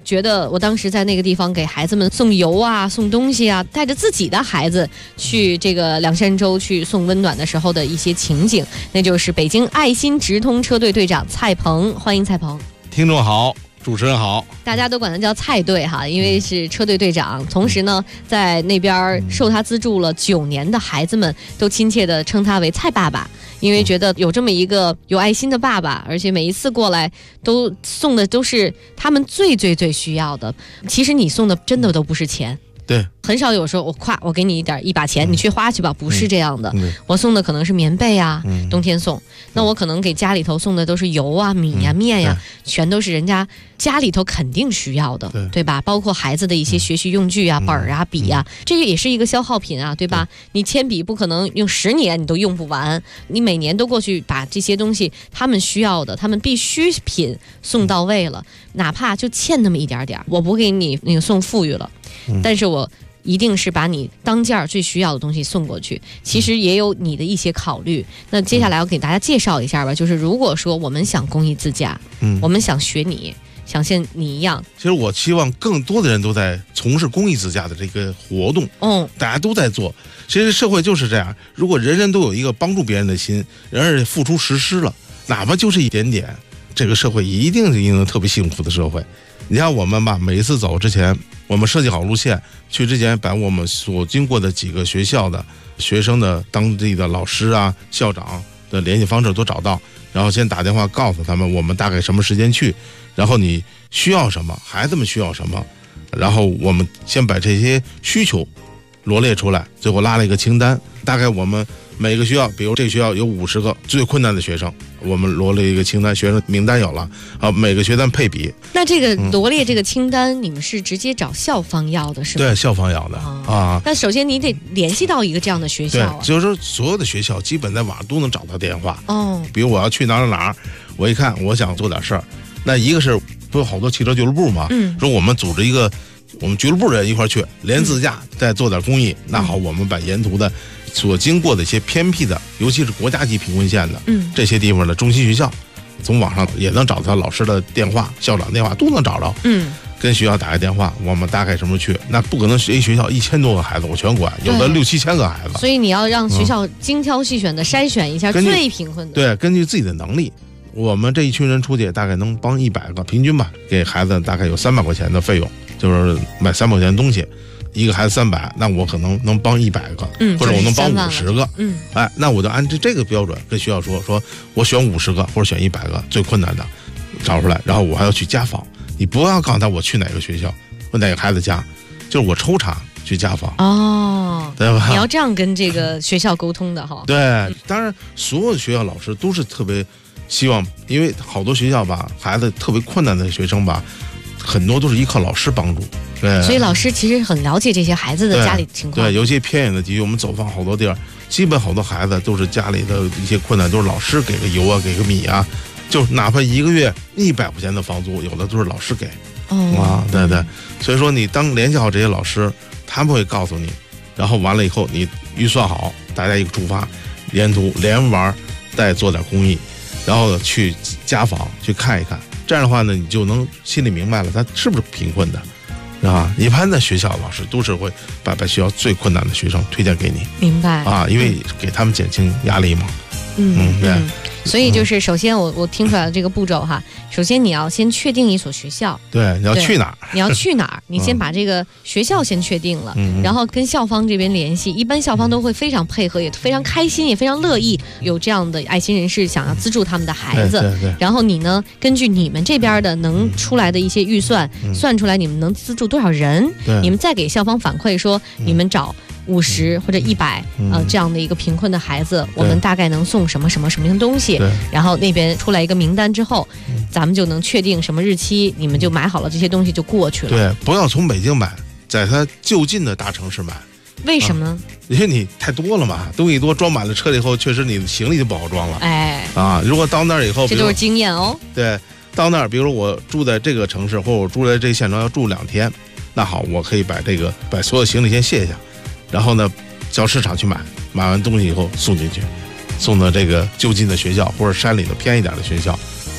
Speaker 10: 觉得我当时在那个地方给孩子们送油啊、送东西啊，带着自己的孩子去这个凉山州去送温暖的时候的一些情景，那就是北京爱心直通车队队长蔡鹏，欢迎蔡鹏。
Speaker 11: 听众好，主持人好，
Speaker 10: 大家都管他叫蔡队哈，因为是车队队长。同时呢，在那边受他资助了9年的孩子们都亲切地称他为蔡爸爸，因为觉得有这么一个有爱心的爸爸，而且每一次过来都送的都是他们最需要的。其实你送的真的都不是钱。
Speaker 11: 对，
Speaker 10: 很少有时候我给你一把钱，你去花去吧，不是这样的。我送的可能是棉被啊，冬天送。那我可能给家里头送的都是油啊、米呀、面呀，全都是人家家里头肯定需要的，对吧？包括孩子的一些学习用具啊、本儿啊、笔啊，这个也是一个消耗品啊，对吧？你铅笔不可能用10年你都用不完，你每年都过去把这些东西他们需要的、他们必需品送到位了，哪怕就欠那么一点点，我不给你那个送富裕了。但是我一定是把你当件最需要的东西送过去，其实也有你的一些考虑。那接下来我给大家介绍一下吧，就是如果说我们想公益自驾，我们想学你，想像你一样，
Speaker 11: 其实我希望更多的人都在从事公益自驾的这个活动，大家都在做。其实社会就是这样，如果人人都有一个帮助别人的心，人付出实施了，哪怕就是一点点，这个社会一定是一个特别幸福的社会。你看我们吧，每一次走之前，我们设计好路线，去之前把我们所经过的几个学校的学生的当地的老师啊、校长的联系方式都找到，然后先打电话告诉他们我们大概什么时间去，然后你需要什么，孩子们需要什么，然后我们先把这些需求罗列出来，最后拉了一个清单。大概我们每个学校，比如这个学校有50个最困难的学生，我们罗列一个清单，学生名单有了，每个学单配比。
Speaker 10: 那这个罗列这个清单，你们是直接找校方要的是吗？
Speaker 11: 对，校方要的啊。
Speaker 10: 那首先你得联系到一个这样的学校
Speaker 11: 对，就是说所有的学校基本在网上都能找到电话。比如我要去哪儿，我一看我想做点事儿，那一个是不有好多汽车俱乐部嘛？说我们组织一个我们俱乐部人一块去，连自驾再做点公益。那好，我们把沿途的所经过的一些偏僻的，尤其是国家级贫困县的，这些地方的中心学校，从网上也能找到老师的电话、校长电话都能找着。跟学校打个电话，我们大概什么时候去？那不可能一学校1000多个孩子我全管，有的6、7千个孩子。
Speaker 10: 所以你要让学校精挑细选的筛选一下最贫困的。
Speaker 11: 对，根据自己的能力，我们这一群人出去大概能帮100个，平均吧，给孩子大概有300块钱的费用，就是买300块钱的东西。一个孩子300，那我可能能帮100个，或者我能帮50个，那我就按这个标准跟学校说我选50个或者选100个最困难的找出来，然后我还要去家访。你不要告诉他我去哪个学校，我哪个孩子家，就是我抽查去家访。对吧？
Speaker 10: 你要这样跟这个学校沟通的哈。
Speaker 11: 对，当然所有的学校老师都是特别希望，因为好多学校吧，孩子特别困难的学生吧，很多都是依靠老师帮助。对，
Speaker 10: 所以老师其实很了解这些孩子的家里情况。
Speaker 11: 对，尤其偏远的地区，我们走访好多地儿，基本好多孩子都是家里的一些困难，都是老师给个油啊，给个米啊，就哪怕一个月100块钱的房租，有的都是老师给。对对，所以说你当联系好这些老师，他们会告诉你，然后完了以后你预算好，大家一个出发，沿途连玩带做点公益，然后去家访去看一看，这样的话呢，你就能心里明白了他是不是贫困的。一般的学校老师都是会把学校最困难的学生推荐给你，
Speaker 10: 明白
Speaker 11: 因为给他们减轻压力嘛。对。
Speaker 10: 所以就是首先我听出来的这个步骤哈，首先你要先确定一所学校，
Speaker 11: 对，你要去哪儿？
Speaker 10: 你要去哪儿？你先把这个学校先确定了，然后跟校方这边联系。一般校方都会非常配合，也非常开心，也非常乐意有这样的爱心人士想要资助他们的孩子。
Speaker 11: 对。
Speaker 10: 然后你呢，根据你们这边的能出来的一些预算，算出来你们能资助多少人，你们再给校方反馈说你们找50或者100这样的一个贫困的孩子，我们大概能送什么什么什么样的东西，然后那边出来一个名单之后，咱们就能确定什么日期，你们就买好了这些东西就过去了。
Speaker 11: 对，不要从北京买，在它就近的大城市买。
Speaker 10: 为什么呢？
Speaker 11: 因为你太多了嘛，东西多，装满了车了以后，确实你的行李就不好装了。如果到那儿以后，
Speaker 10: 这都是经验哦。
Speaker 11: 对，到那儿，比如我住在这个城市，或者我住在这个县城要住2天，那好，我可以把所有行李先卸下。然后呢，到市场去买完东西以后送进去，送到这个就近的学校或者山里的偏一点的学校，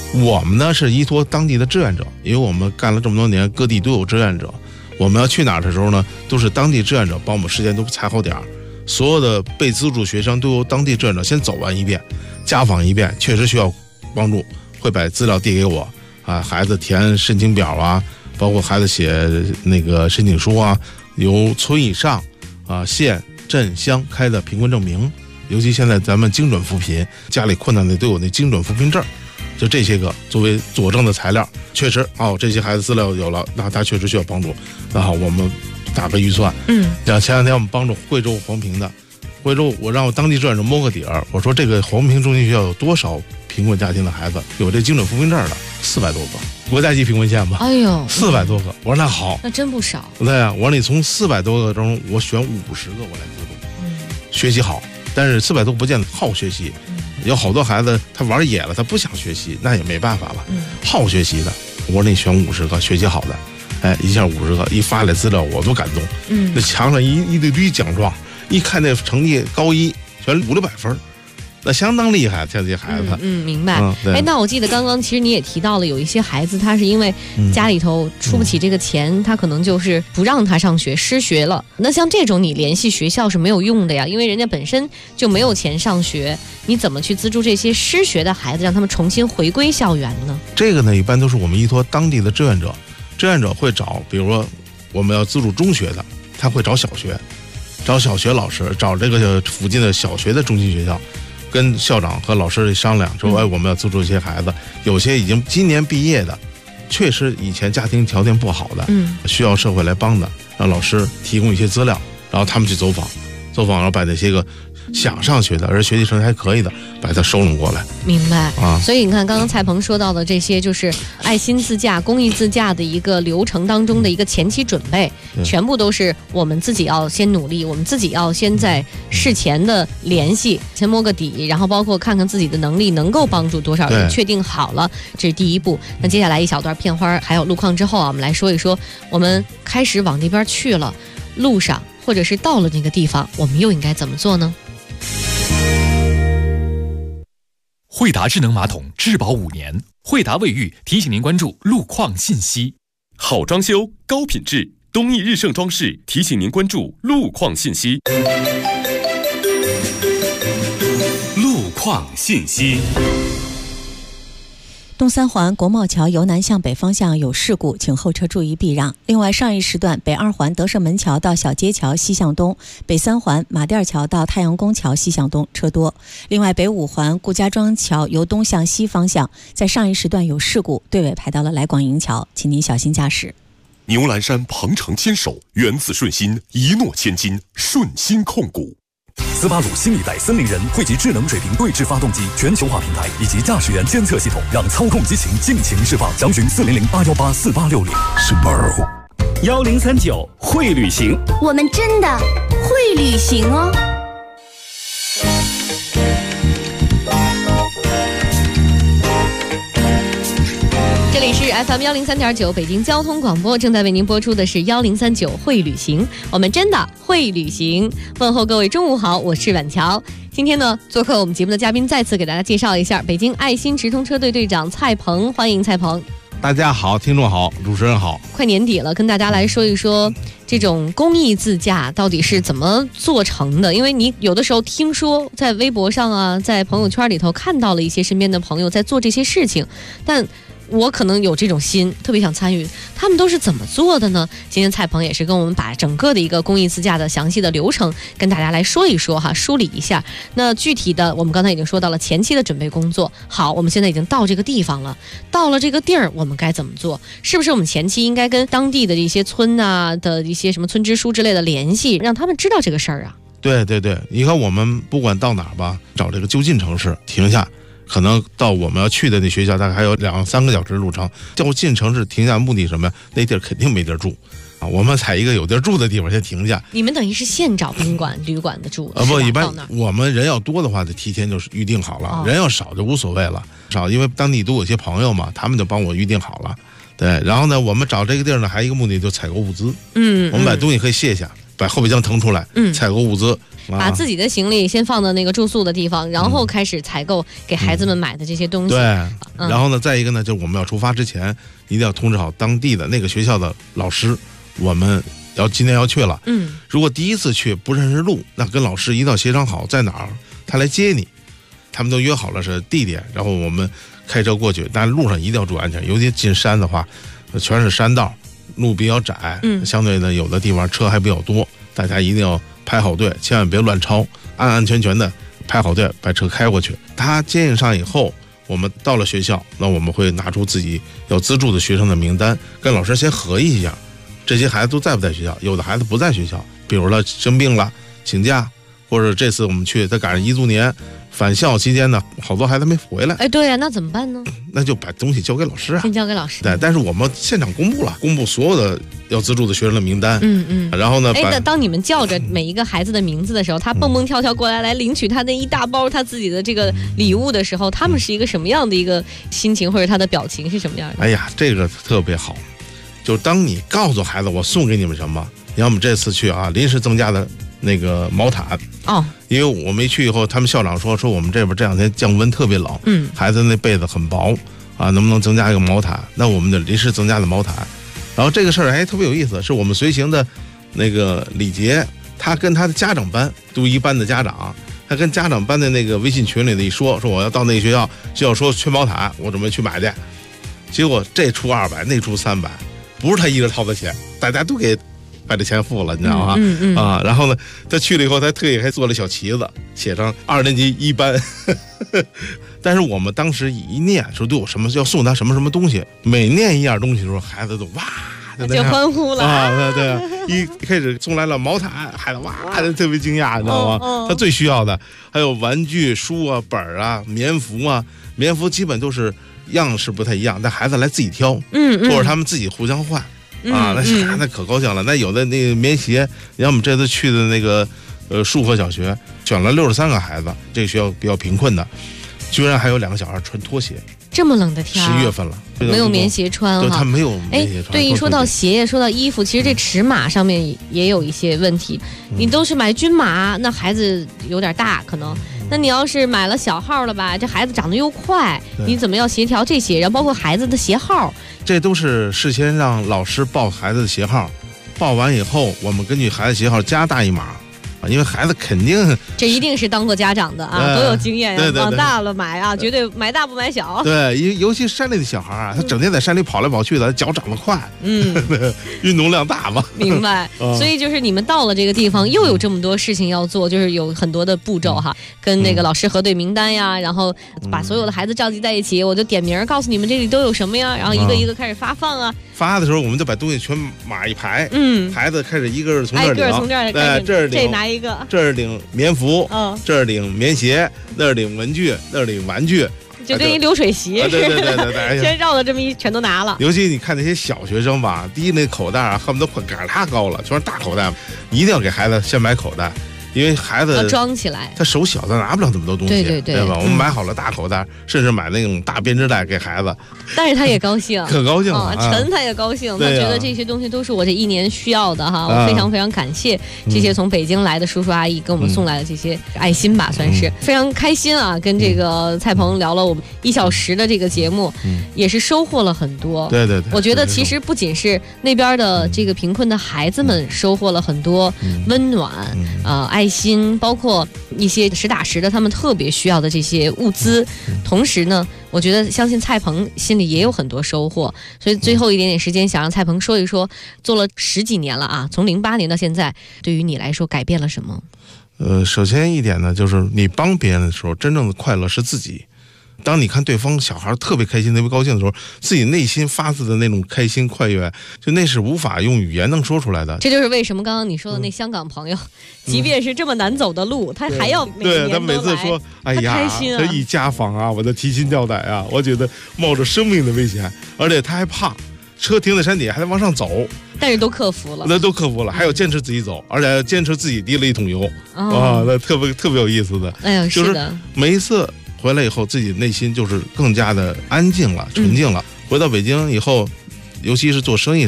Speaker 11: 我们呢是依托当地的志愿者，因为我们干了这么多年，各地都有志愿者。我们要去哪儿的时候呢，都是当地志愿者帮我们事先都踩好点儿。所有的被资助学生都由当地志愿者先走完一遍，家访一遍，确实需要帮助，会把资料递给我啊，孩子填申请表啊，包括孩子写那个申请书啊，由村以上啊、县、镇、乡开的贫困证明，尤其现在咱们精准扶贫，家里困难的都有那精准扶贫证。就这些个作为佐证的材料，确实这些孩子资料有了，那他确实需要帮助。那好，我们打个预算。像前两天我们帮助惠州黄平的，惠州我让我当地志愿者摸个底儿，我说这个黄平中心学校有多少贫困家庭的孩子有这精准扶贫证的？400多个，国家级贫困县吧。
Speaker 10: 哎呦
Speaker 11: ，400多个。我说那好，
Speaker 10: 那真不少。
Speaker 11: 对啊，我说你从400多个中我选50个我来资助，学习好，但是400多个不见得好学习。有好多孩子他玩野了，他不想学习，那也没办法了。好学习的，我说你选50个学习好的，哎，一下50个，一发来资料我都感动。那墙上一堆奖状，一看那成绩高一全500-600分，那相当厉害，像这些孩子。
Speaker 10: 明白。那我记得刚刚其实你也提到了，有一些孩子他是因为家里头出不起这个钱，他可能就是不让他上学，失学了。那像这种你联系学校是没有用的呀，因为人家本身就没有钱上学，你怎么去资助这些失学的孩子，让他们重新回归校园呢？
Speaker 11: 这个呢，一般都是我们依托当地的志愿者，志愿者会找，比如说我们要资助中学的，他会找小学老师，找这个附近的小学的中心学校。跟校长和老师商量说，我们要资助一些孩子，有些已经今年毕业的，确实以前家庭条件不好的，需要社会来帮的，让老师提供一些资料，然后他们去走访，然后把那些个想上学的而学习成绩还可以的，把它收拢过来。
Speaker 10: 明白啊。所以你看，刚刚蔡鹏说到的这些，就是爱心自驾、公益自驾的一个流程当中的一个前期准备，全部都是我们自己要先努力，我们自己要先在事前的联系，先摸个底，然后包括看看自己的能力能够帮助多少人，确定好了，这是第一步。那接下来一小段片花还有路况之后啊，我们来说一说，我们开始往那边去了，路上或者是到了那个地方，我们又应该怎么做呢？
Speaker 21: 惠达智能马桶质保5年，惠达卫浴提醒您关注路况信息。
Speaker 12: 好装修，高品质，东益日盛装饰提醒您关注路况信息。
Speaker 1: 路况信息。
Speaker 6: 东三环国贸桥由南向北方向有事故，请后车注意避让。另外，上一时段北2环德胜门桥到小街桥西向东，北3环马甸桥到太阳宫桥西向东车多。另外，北5环顾家庄桥由东向西方向在上一时段有事故，队尾排到了来广营桥，请您小心驾驶。
Speaker 12: 牛栏山鹏程牵手，源自顺心，一诺千金，顺心控股。
Speaker 9: 斯巴鲁新一代森林人汇集智能水平对置发动机、全球化平台以及驾驶员监测系统，让操控激情尽情释放。详询400-818-4860。Subaru
Speaker 17: 1039会旅行，
Speaker 19: 我们真的会旅行哦。
Speaker 10: 这里是 FM 103.9北京交通广播，正在为您播出的是1039会旅行，我们真的会旅行。问候各位中午好，我是婉乔。今天呢，做客我们节目的嘉宾再次给大家介绍一下北京爱心直通车队队长蔡鹏，欢迎蔡鹏。
Speaker 11: 大家好，听众好，主持人好。
Speaker 10: 快年底了，跟大家来说一说这种公益自驾到底是怎么做成的。因为你有的时候听说在微博上啊，在朋友圈里头看到了一些身边的朋友在做这些事情，但我可能有这种心，特别想参与，他们都是怎么做的呢？今天蔡鹏也是跟我们把整个的一个公益自驾的详细的流程跟大家来说一说哈，梳理一下。那具体的我们刚才已经说到了前期的准备工作。好，我们现在已经到这个地方了，到了这个地儿我们该怎么做？是不是我们前期应该跟当地的一些村啊的一些什么村支书之类的联系，让他们知道这个事儿啊？
Speaker 11: 对，你看我们不管到哪儿吧，找这个就近城市停下，可能到我们要去的那学校大概还有2-3个小时路程，就近城市停下，目的什么呀？那地儿肯定没地儿住啊，我们在一个有地儿住的地方先停下。
Speaker 10: 你们等于是现找宾馆、旅馆的住
Speaker 11: 不，一般我们人要多的话，得提前就是预定好了，人要少就无所谓了。少，因为当地都有些朋友嘛，他们就帮我预定好了。对，然后呢，我们找这个地儿呢，还有一个目的就采购物资。我们把东西可以卸下， 把后备箱腾出来，采购物资。
Speaker 10: 把自己的行李先放到那个住宿的地方，然后开始采购给孩子们买的这些东西。
Speaker 11: 对，然后呢，再一个呢，就是我们要出发之前，一定要通知好当地的那个学校的老师，我们今天要去了。如果第一次去不认识路，那跟老师一定要协商好在哪儿，他来接你。他们都约好了是地点，然后我们开车过去，但路上一定要注意安全，尤其进山的话，全是山道，路比较窄，相对呢有的地方车还比较多，大家一定要排好队，千万别乱超，安安全全的排好队把车开过去。他接应上以后，我们到了学校，那我们会拿出自己要资助的学生的名单，跟老师先核议一下，这些孩子都在不在学校，有的孩子不在学校，比如了生病了请假，或者这次我们去他赶上彝族年返校期间呢，好多孩子没回来。
Speaker 10: 对呀，那怎么办呢？
Speaker 11: 那就把东西交给老师啊，
Speaker 10: 先交给老师。
Speaker 11: 对，但是我们现场公布所有的要资助的学生的名单。然后呢，
Speaker 10: 那当你们叫着每一个孩子的名字的时候，他蹦蹦跳跳过来领取他那一大包他自己的这个礼物的时候，他们是一个什么样的一个心情，或者他的表情是什么样的？
Speaker 11: 哎呀，这个特别好，就是当你告诉孩子我送给你们什么，你看我们这次去啊，临时增加的那个毛毯因为我们一去以后，他们校长说我们这边这两天降温特别冷，孩子那被子很薄啊，能不能增加一个毛毯？那我们的临时增加的毛毯，然后这个事儿特别有意思，是我们随行的那个李杰，他跟他的家长班读一班的家长，他跟家长班的那个微信群里的一说我要到那个学校说缺毛毯，我准备去买去，结果这出200，那出300，不是他一个人掏的钱，大家都给把这钱付了，你知道吗？然后呢，他去了以后，他特意还做了小旗子，写上2年级1班。但是我们当时一念说都有什么要送他什么东西，每念一样东西的时候，孩子都哇
Speaker 10: 就欢呼了
Speaker 11: 啊！对，一开始送来了毛毯，孩子哇特别惊讶，你知道吗？他最需要的还有玩具、书啊、本啊、棉服啊，棉服基本都是样式不太一样，但孩子来自己挑，或者他们自己互相换。那可高兴了。那有的那个棉鞋，你看我们这次去的那个束河小学，选了63个孩子，这个学校比较贫困的，居然还有2个小孩穿拖鞋。
Speaker 10: 这么冷的天
Speaker 11: ，11月份了，
Speaker 10: 没有棉鞋穿
Speaker 11: 对，他没有棉鞋穿。
Speaker 10: 对，一说到鞋，说到衣服，其实这尺码上面也有一些问题。你都是买均码，那孩子有点大可能。那你要是买了小号了吧，这孩子长得又快，你怎么要协调这些？然后包括孩子的鞋号，
Speaker 11: 这都是事先让老师报孩子的鞋号，报完以后，我们根据孩子鞋号加大一码。因为孩子肯定，
Speaker 10: 这一定是当过家长的啊，都有经验呀，往大了买啊，绝对买大不买小。
Speaker 11: 对，尤其山里的小孩啊，他整天在山里跑来跑去的，脚长得快，运动量大嘛。
Speaker 10: 明白。所以就是你们到了这个地方，又有这么多事情要做，就是有很多的步骤哈，跟那个老师核对名单呀，然后把所有的孩子召集在一起，我就点名告诉你们这里都有什么呀，然后一个一个开始发放啊。
Speaker 11: 发的时候，我们就把东西全码一排，孩子开始一个从这儿领，
Speaker 10: 从这儿领，这拿一个，
Speaker 11: 这儿领棉服，这儿领棉鞋，那儿领文具，那儿领玩具，
Speaker 10: 就跟一流水席似的，
Speaker 11: 对，
Speaker 10: 先绕了这么一全都拿了。
Speaker 11: 尤其你看那些小学生吧，第一那口袋恨不得快杆他高了，全是大口袋，一定要给孩子先买口袋。因为孩子
Speaker 10: 要装起来，
Speaker 11: 他手小，他拿不了这么多东西，对吧？我们买好了大口袋，甚至买那种大编织袋给孩子，
Speaker 10: 但是他也高兴，
Speaker 11: 可高兴了。
Speaker 10: 陈他也高兴，他觉得这些东西都是我这1年需要的哈。我非常非常感谢这些从北京来的叔叔阿姨给我们送来的这些爱心吧，算是非常开心啊。跟这个蔡鹏聊了我们1小时的这个节目，也是收获了很多。
Speaker 11: 对，
Speaker 10: 我觉得其实不仅是那边的这个贫困的孩子们收获了很多温暖爱心，包括一些实打实的他们特别需要的这些物资。同时呢，我觉得相信蔡鹏心里也有很多收获。所以最后一点点时间，想让蔡鹏说一说，做了10几年了啊，从08年到现在，对于你来说改变了什么？
Speaker 11: 首先一点呢，就是你帮别人的时候，真正的快乐是自己。当你看对方小孩特别开心特别高兴的时候，自己内心发自的那种开心快悦，就那是无法用语言能说出来的。
Speaker 10: 这就是为什么刚刚你说的那香港朋友，即便是这么难走的路，他还要每年都来。
Speaker 11: 对，他每次说哎呀，
Speaker 10: 他开心啊，
Speaker 11: 他一家访啊，我的提心吊胆啊，我觉得冒着生命的危险，而且他还怕车停在山底还得往上走，
Speaker 10: 但是都克服了。
Speaker 11: 那都克服了，还要坚持自己走，而且还坚持自己滴了1桶油啊，那特别有意思的。
Speaker 10: 哎呀，
Speaker 11: 是的，每一次回来以后，自己内心就是更加的安静了、纯净了。回到北京以后，尤其是做生意上，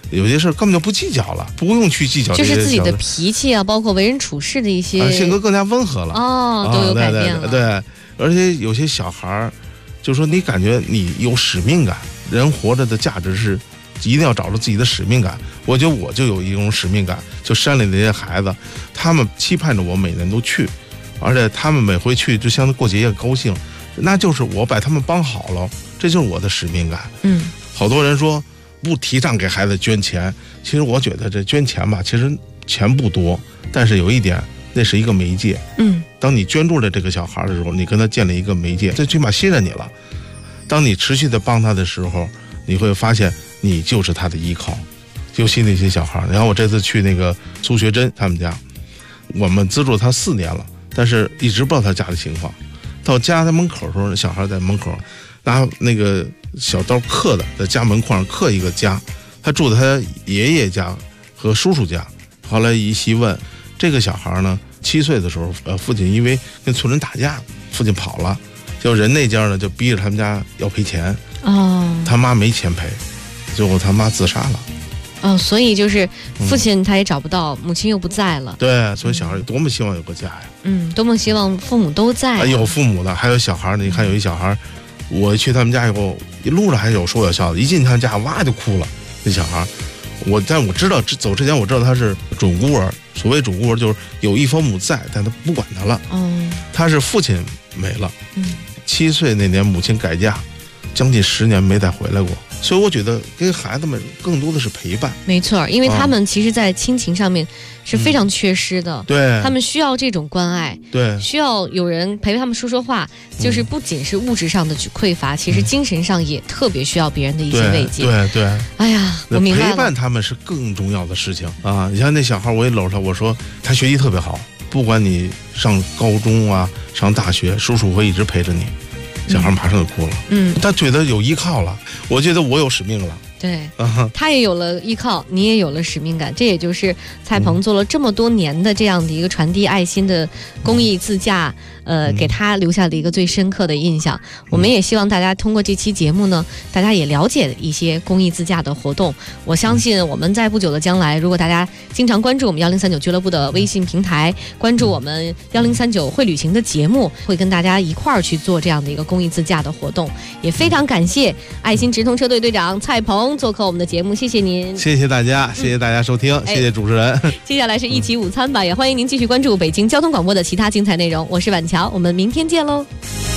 Speaker 11: 有些事根本就不计较了，不用去计较这些。
Speaker 10: 就是自己的脾气啊，包括为人处事的一些
Speaker 11: 性格更加温和了
Speaker 10: 都有改变了。
Speaker 11: 对，而且有些小孩就说你感觉你有使命感，人活着的价值是一定要找到自己的使命感。我觉得我就有一种使命感，就山里那些孩子，他们期盼着我每年都去，而且他们每回去就像过节也高兴，那就是我把他们帮好了，这就是我的使命感。好多人说不提倡给孩子捐钱，其实我觉得这捐钱吧，其实钱不多，但是有一点，那是一个媒介。当你捐助了这个小孩的时候，你跟他建立一个媒介，最起码信任你了。当你持续的帮他的时候，你会发现你就是他的依靠。尤其那些小孩，然后我这次去那个苏学珍他们家，我们资助他4年了，但是一直不知道他家的情况。到家他门口的时候，小孩在门口拿那个小刀刻的，在家门框上刻一个家。他住在他爷爷家和叔叔家。后来一细问，这个小孩呢，7岁的时候，父亲因为跟村人打架，父亲跑了，就人那家呢就逼着他们家要赔钱。他妈没钱赔，最后他妈自杀了。
Speaker 10: 所以就是父亲他也找不到，母亲又不在了。
Speaker 11: 对，所以小孩多么希望有个家呀。
Speaker 10: 多么希望父母都在。
Speaker 11: 有父母的，还有小孩呢。你看有一小孩，我去他们家以后，一路上还有说有笑的，一进他们家哇就哭了。那小孩，但我知道走之前我知道他是准孤儿。所谓准孤儿就是有一方母在，但他不管他了。他是父亲没了。7岁那年母亲改嫁，将近10年没再回来过。所以我觉得给孩子们更多的是陪伴。
Speaker 10: 没错，因为他们其实在亲情上面是非常缺失的。
Speaker 11: 对，
Speaker 10: 他们需要这种关爱，
Speaker 11: 对，
Speaker 10: 需要有人陪他们说说话。就是不仅是物质上的匮乏，其实精神上也特别需要别人的一些慰藉。
Speaker 11: 对，
Speaker 10: 哎呀，我明白了，
Speaker 11: 陪伴他们是更重要的事情啊！你像那小孩，我也搂着他，我说他学习特别好，不管你上高中啊，上大学，叔叔会一直陪着你。小孩马上就哭了。他觉得有依靠了，我觉得我有使命了。
Speaker 10: 对，他也有了依靠，你也有了使命感，这也就是蔡鹏做了这么多年的这样的一个传递爱心的公益自驾，给他留下的一个最深刻的印象。我们也希望大家通过这期节目呢，大家也了解一些公益自驾的活动。我相信我们在不久的将来，如果大家经常关注我们1039俱乐部的微信平台，关注我们1039会旅行的节目，会跟大家一块儿去做这样的一个公益自驾的活动。也非常感谢爱心直通车队队长蔡鹏做客我们的节目，谢谢您。
Speaker 11: 谢谢大家，谢谢大家收听，谢谢主持人。
Speaker 10: 接下来是一起午餐吧，也欢迎您继续关注北京交通广播的其他精彩内容。我是婉乔，我们明天见喽。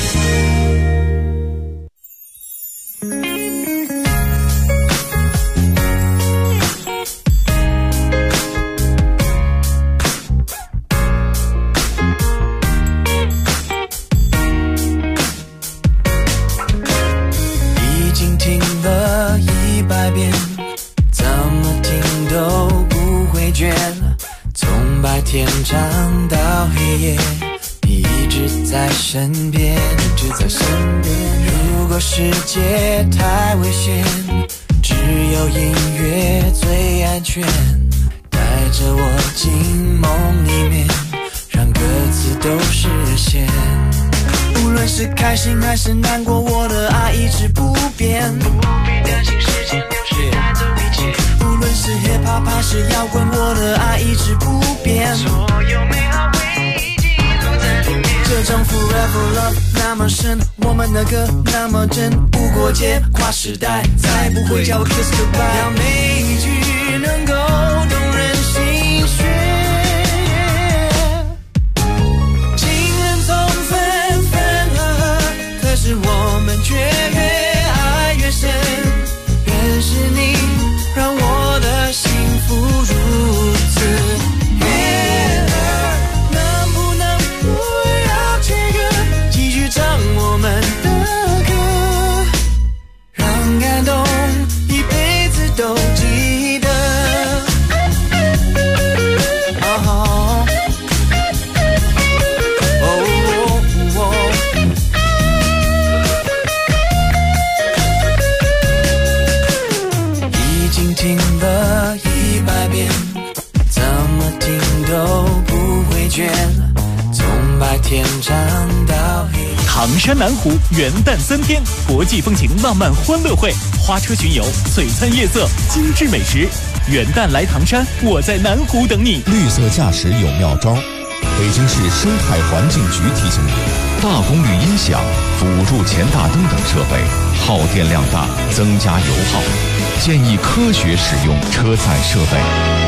Speaker 7: 已经听了100遍，怎么听都不会倦，从白天唱到黑夜，你一直在身边，一直在身边。如果世界太危险，只有音乐最安全，带着我进梦里面，让歌词都实现。无论是开心还是难过，我的爱一直不变，不必担心时间流逝带走一切。无论是 hip hop 还是摇滚，我的爱一直不变，所有美好回忆记录在里面。这种 forever love 那么深，我们的歌那么真，无国界跨时代，再不会叫我 kiss goodbye。让每一句能够动人心弦，情人总分分合合，可是我们却越爱越深。愿是你让我的幸福如此悦耳，能不能不要切割，继续唱我们的歌，让感动一辈子都记得。已经听了100遍，怎么听都不会倦，从白天唱到黑夜。
Speaker 15: 唐山南湖元旦3天，国际风情浪漫欢乐会，花车巡游，璀璨夜色，精致美食。元旦来唐山，我在南湖等你。
Speaker 8: 绿色驾驶有妙招，北京市生态环境局提醒你：大功率音响、辅助前大灯等设备耗电量大，增加油耗，建议科学使用车载设备。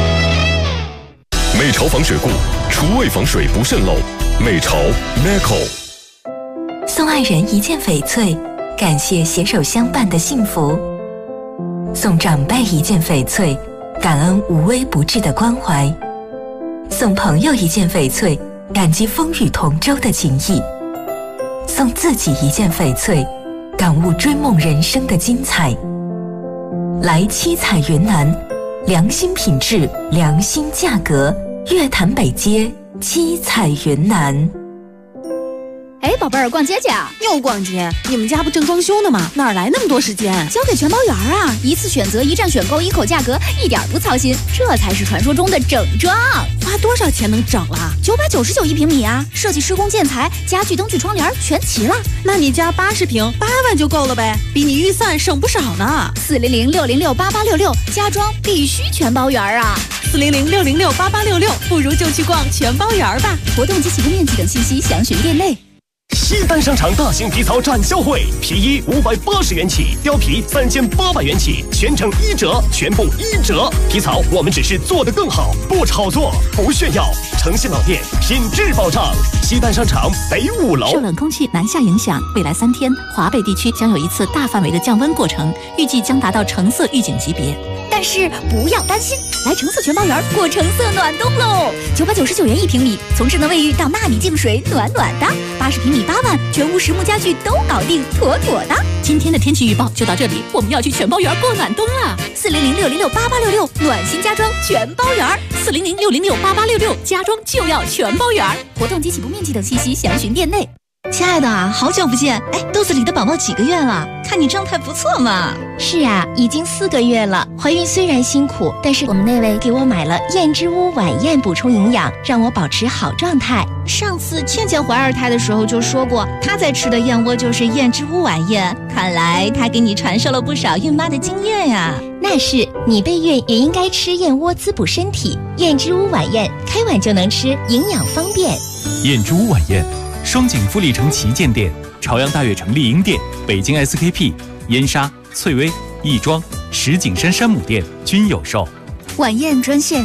Speaker 12: 美潮防水固，厨卫防水不渗漏。美潮 Meco。
Speaker 22: 送爱人一件翡翠，感谢携手相伴的幸福；送长辈一件翡翠，感恩无微不至的关怀；送朋友一件翡翠，感激风雨同舟的情谊；送自己一件翡翠，感悟追梦人生的精彩。来七彩云南，良心品质，良心价格，月坛北街七彩云南。
Speaker 23: 哎，宝贝儿，逛街去啊？
Speaker 24: 又逛街？你们家不正装修呢吗？哪来那么多时间？
Speaker 23: 交给全包园啊！一次选择，一站选购，一口价格，一点不操心，这才是传说中的整装。
Speaker 24: 花多少钱能整了
Speaker 23: ？999一平米啊！设计、施工、建材、家具、灯具、窗帘全齐了。
Speaker 24: 那你家80平，8万就够了呗，比你预算省不少呢。
Speaker 23: 400-606-8866，家装必须全包园啊
Speaker 24: ！400-606-8866，不如就去逛全包园吧。
Speaker 23: 活动及起步面积等信息详询店内。
Speaker 17: 西单商场大型皮草展销会，皮衣580元起，貂皮3800元起，全程1折，全部1折。皮草我们只是做得更好，不炒作，不炫耀。诚信老店，品质保障。西单商场北5楼。
Speaker 4: 受冷空气南下影响，未来3天，华北地区将有一次大范围的降温过程，预计将达到橙色预警级别。
Speaker 23: 但是不要担心，来橙色全包园过橙色暖冬喽！999元一平米，从智能卫浴到纳米净水，暖暖的。80平米8万，全屋实木家具都搞定，妥妥的。
Speaker 4: 今天的天气预报就到这里，我们要去全包园过暖冬了。
Speaker 23: 400-606-8866，暖心家装全包园。
Speaker 4: 400-606-8866，家装就要全包园。
Speaker 23: 活动及起步面积等信息详询店内。
Speaker 25: 亲爱的啊，好久不见！哎，肚子里的宝宝几个月了？看你状态不错嘛。
Speaker 26: 是啊，已经4个月了。怀孕虽然辛苦，但是我们那位给我买了燕之屋晚宴补充营养，让我保持好状态。
Speaker 25: 上次倩倩怀2胎的时候就说过，她在吃的燕窝就是燕之屋晚宴。看来她给你传授了不少孕妈的经验呀。
Speaker 26: 那是，你备孕也应该吃燕窝滋补身体。燕之屋晚宴，开碗就能吃，营养方便。
Speaker 15: 燕之屋晚宴。双井富力城旗舰店、朝阳大悦城丽婴店、北京 SKP、燕莎、翠微、亦庄、石景山山姆店均有售。
Speaker 23: 晚宴专线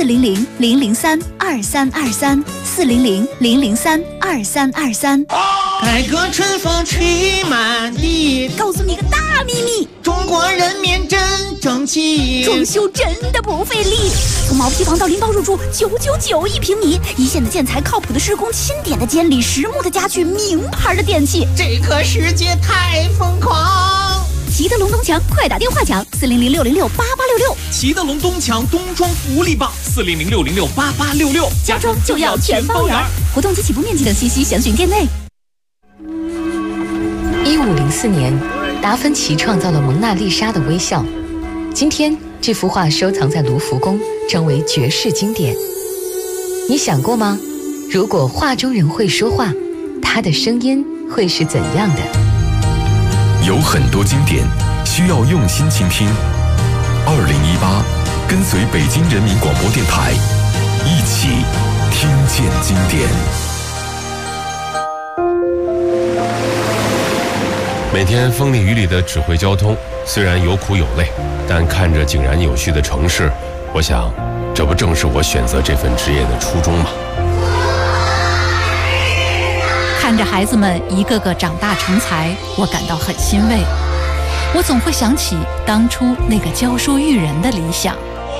Speaker 23: 400-003-2323，400-003-2323。
Speaker 27: 改革春风吹满地，
Speaker 23: 告诉你个大秘密，
Speaker 27: 中国人民真争气，
Speaker 23: 装修真的不费力。从毛坯房到拎包入住，999一平米，一线的建材，靠谱的施工，钦点的监理，实木的家具，名牌的电器，
Speaker 27: 这个世界太疯狂。
Speaker 23: 齐德龙东墙，快打电话抢400-606-8866。
Speaker 27: 齐德龙东墙冬装福利棒
Speaker 15: 400-606-8866，
Speaker 23: 家装就要全包园。活动及起步面积等信息详询店内。
Speaker 22: 1504年，达芬奇创造了蒙娜丽莎的微笑。今天，这幅画收藏在卢浮宫，成为绝世经典。你想过吗？如果画中人会说话，他的声音会是怎样的？
Speaker 12: 有很多经典需要用心倾听。2018，跟随北京人民广播电台，一起听见经典。每天风里雨里的指挥交通，虽然有苦有累，但看着井然有序的城市，我想，这不正是我选择这份职业的初衷吗？
Speaker 4: 看着孩子们一个个长大成才，我感到很欣慰。我总会想起当初那个教书育人的理想。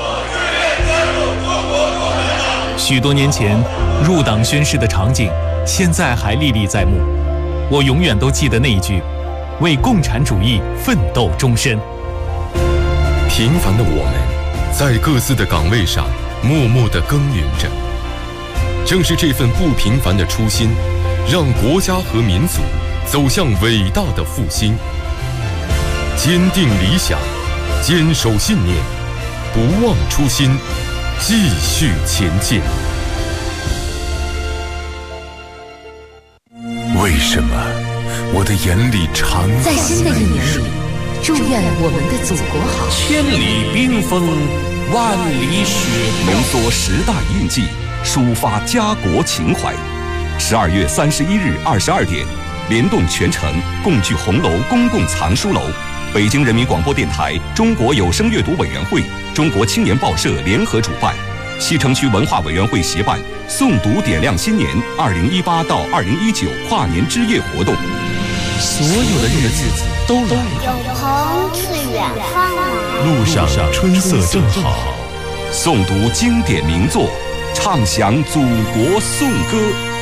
Speaker 15: 许多年前入党宣誓的场景，现在还历历在目。我永远都记得那一句：为共产主义奋斗终身。
Speaker 12: 平凡的我们，在各自的岗位上默默地耕耘着。正是这份不平凡的初心，让国家和民族走向伟大的复兴。坚定理想，坚守信念，不忘初心，继续前进。为什么
Speaker 8: 我的眼里常
Speaker 22: 在新的一年里，祝愿我们的祖国好。
Speaker 2: 千里冰封，万里雪
Speaker 3: 浓缩时代印记，抒发家国情怀。12月31日22点，联动全城共聚红楼公共藏书楼，北京人民广播电台、中国有声阅读委员会、中国青年报社联合主办，西城区文化委员会协办诵读点亮新年2018到2019跨年之夜活动。
Speaker 21: 所有的日子都来了，
Speaker 19: 有朋自远方来，
Speaker 8: 路上春色正好，
Speaker 3: 诵读经典名作，唱响祖国颂歌。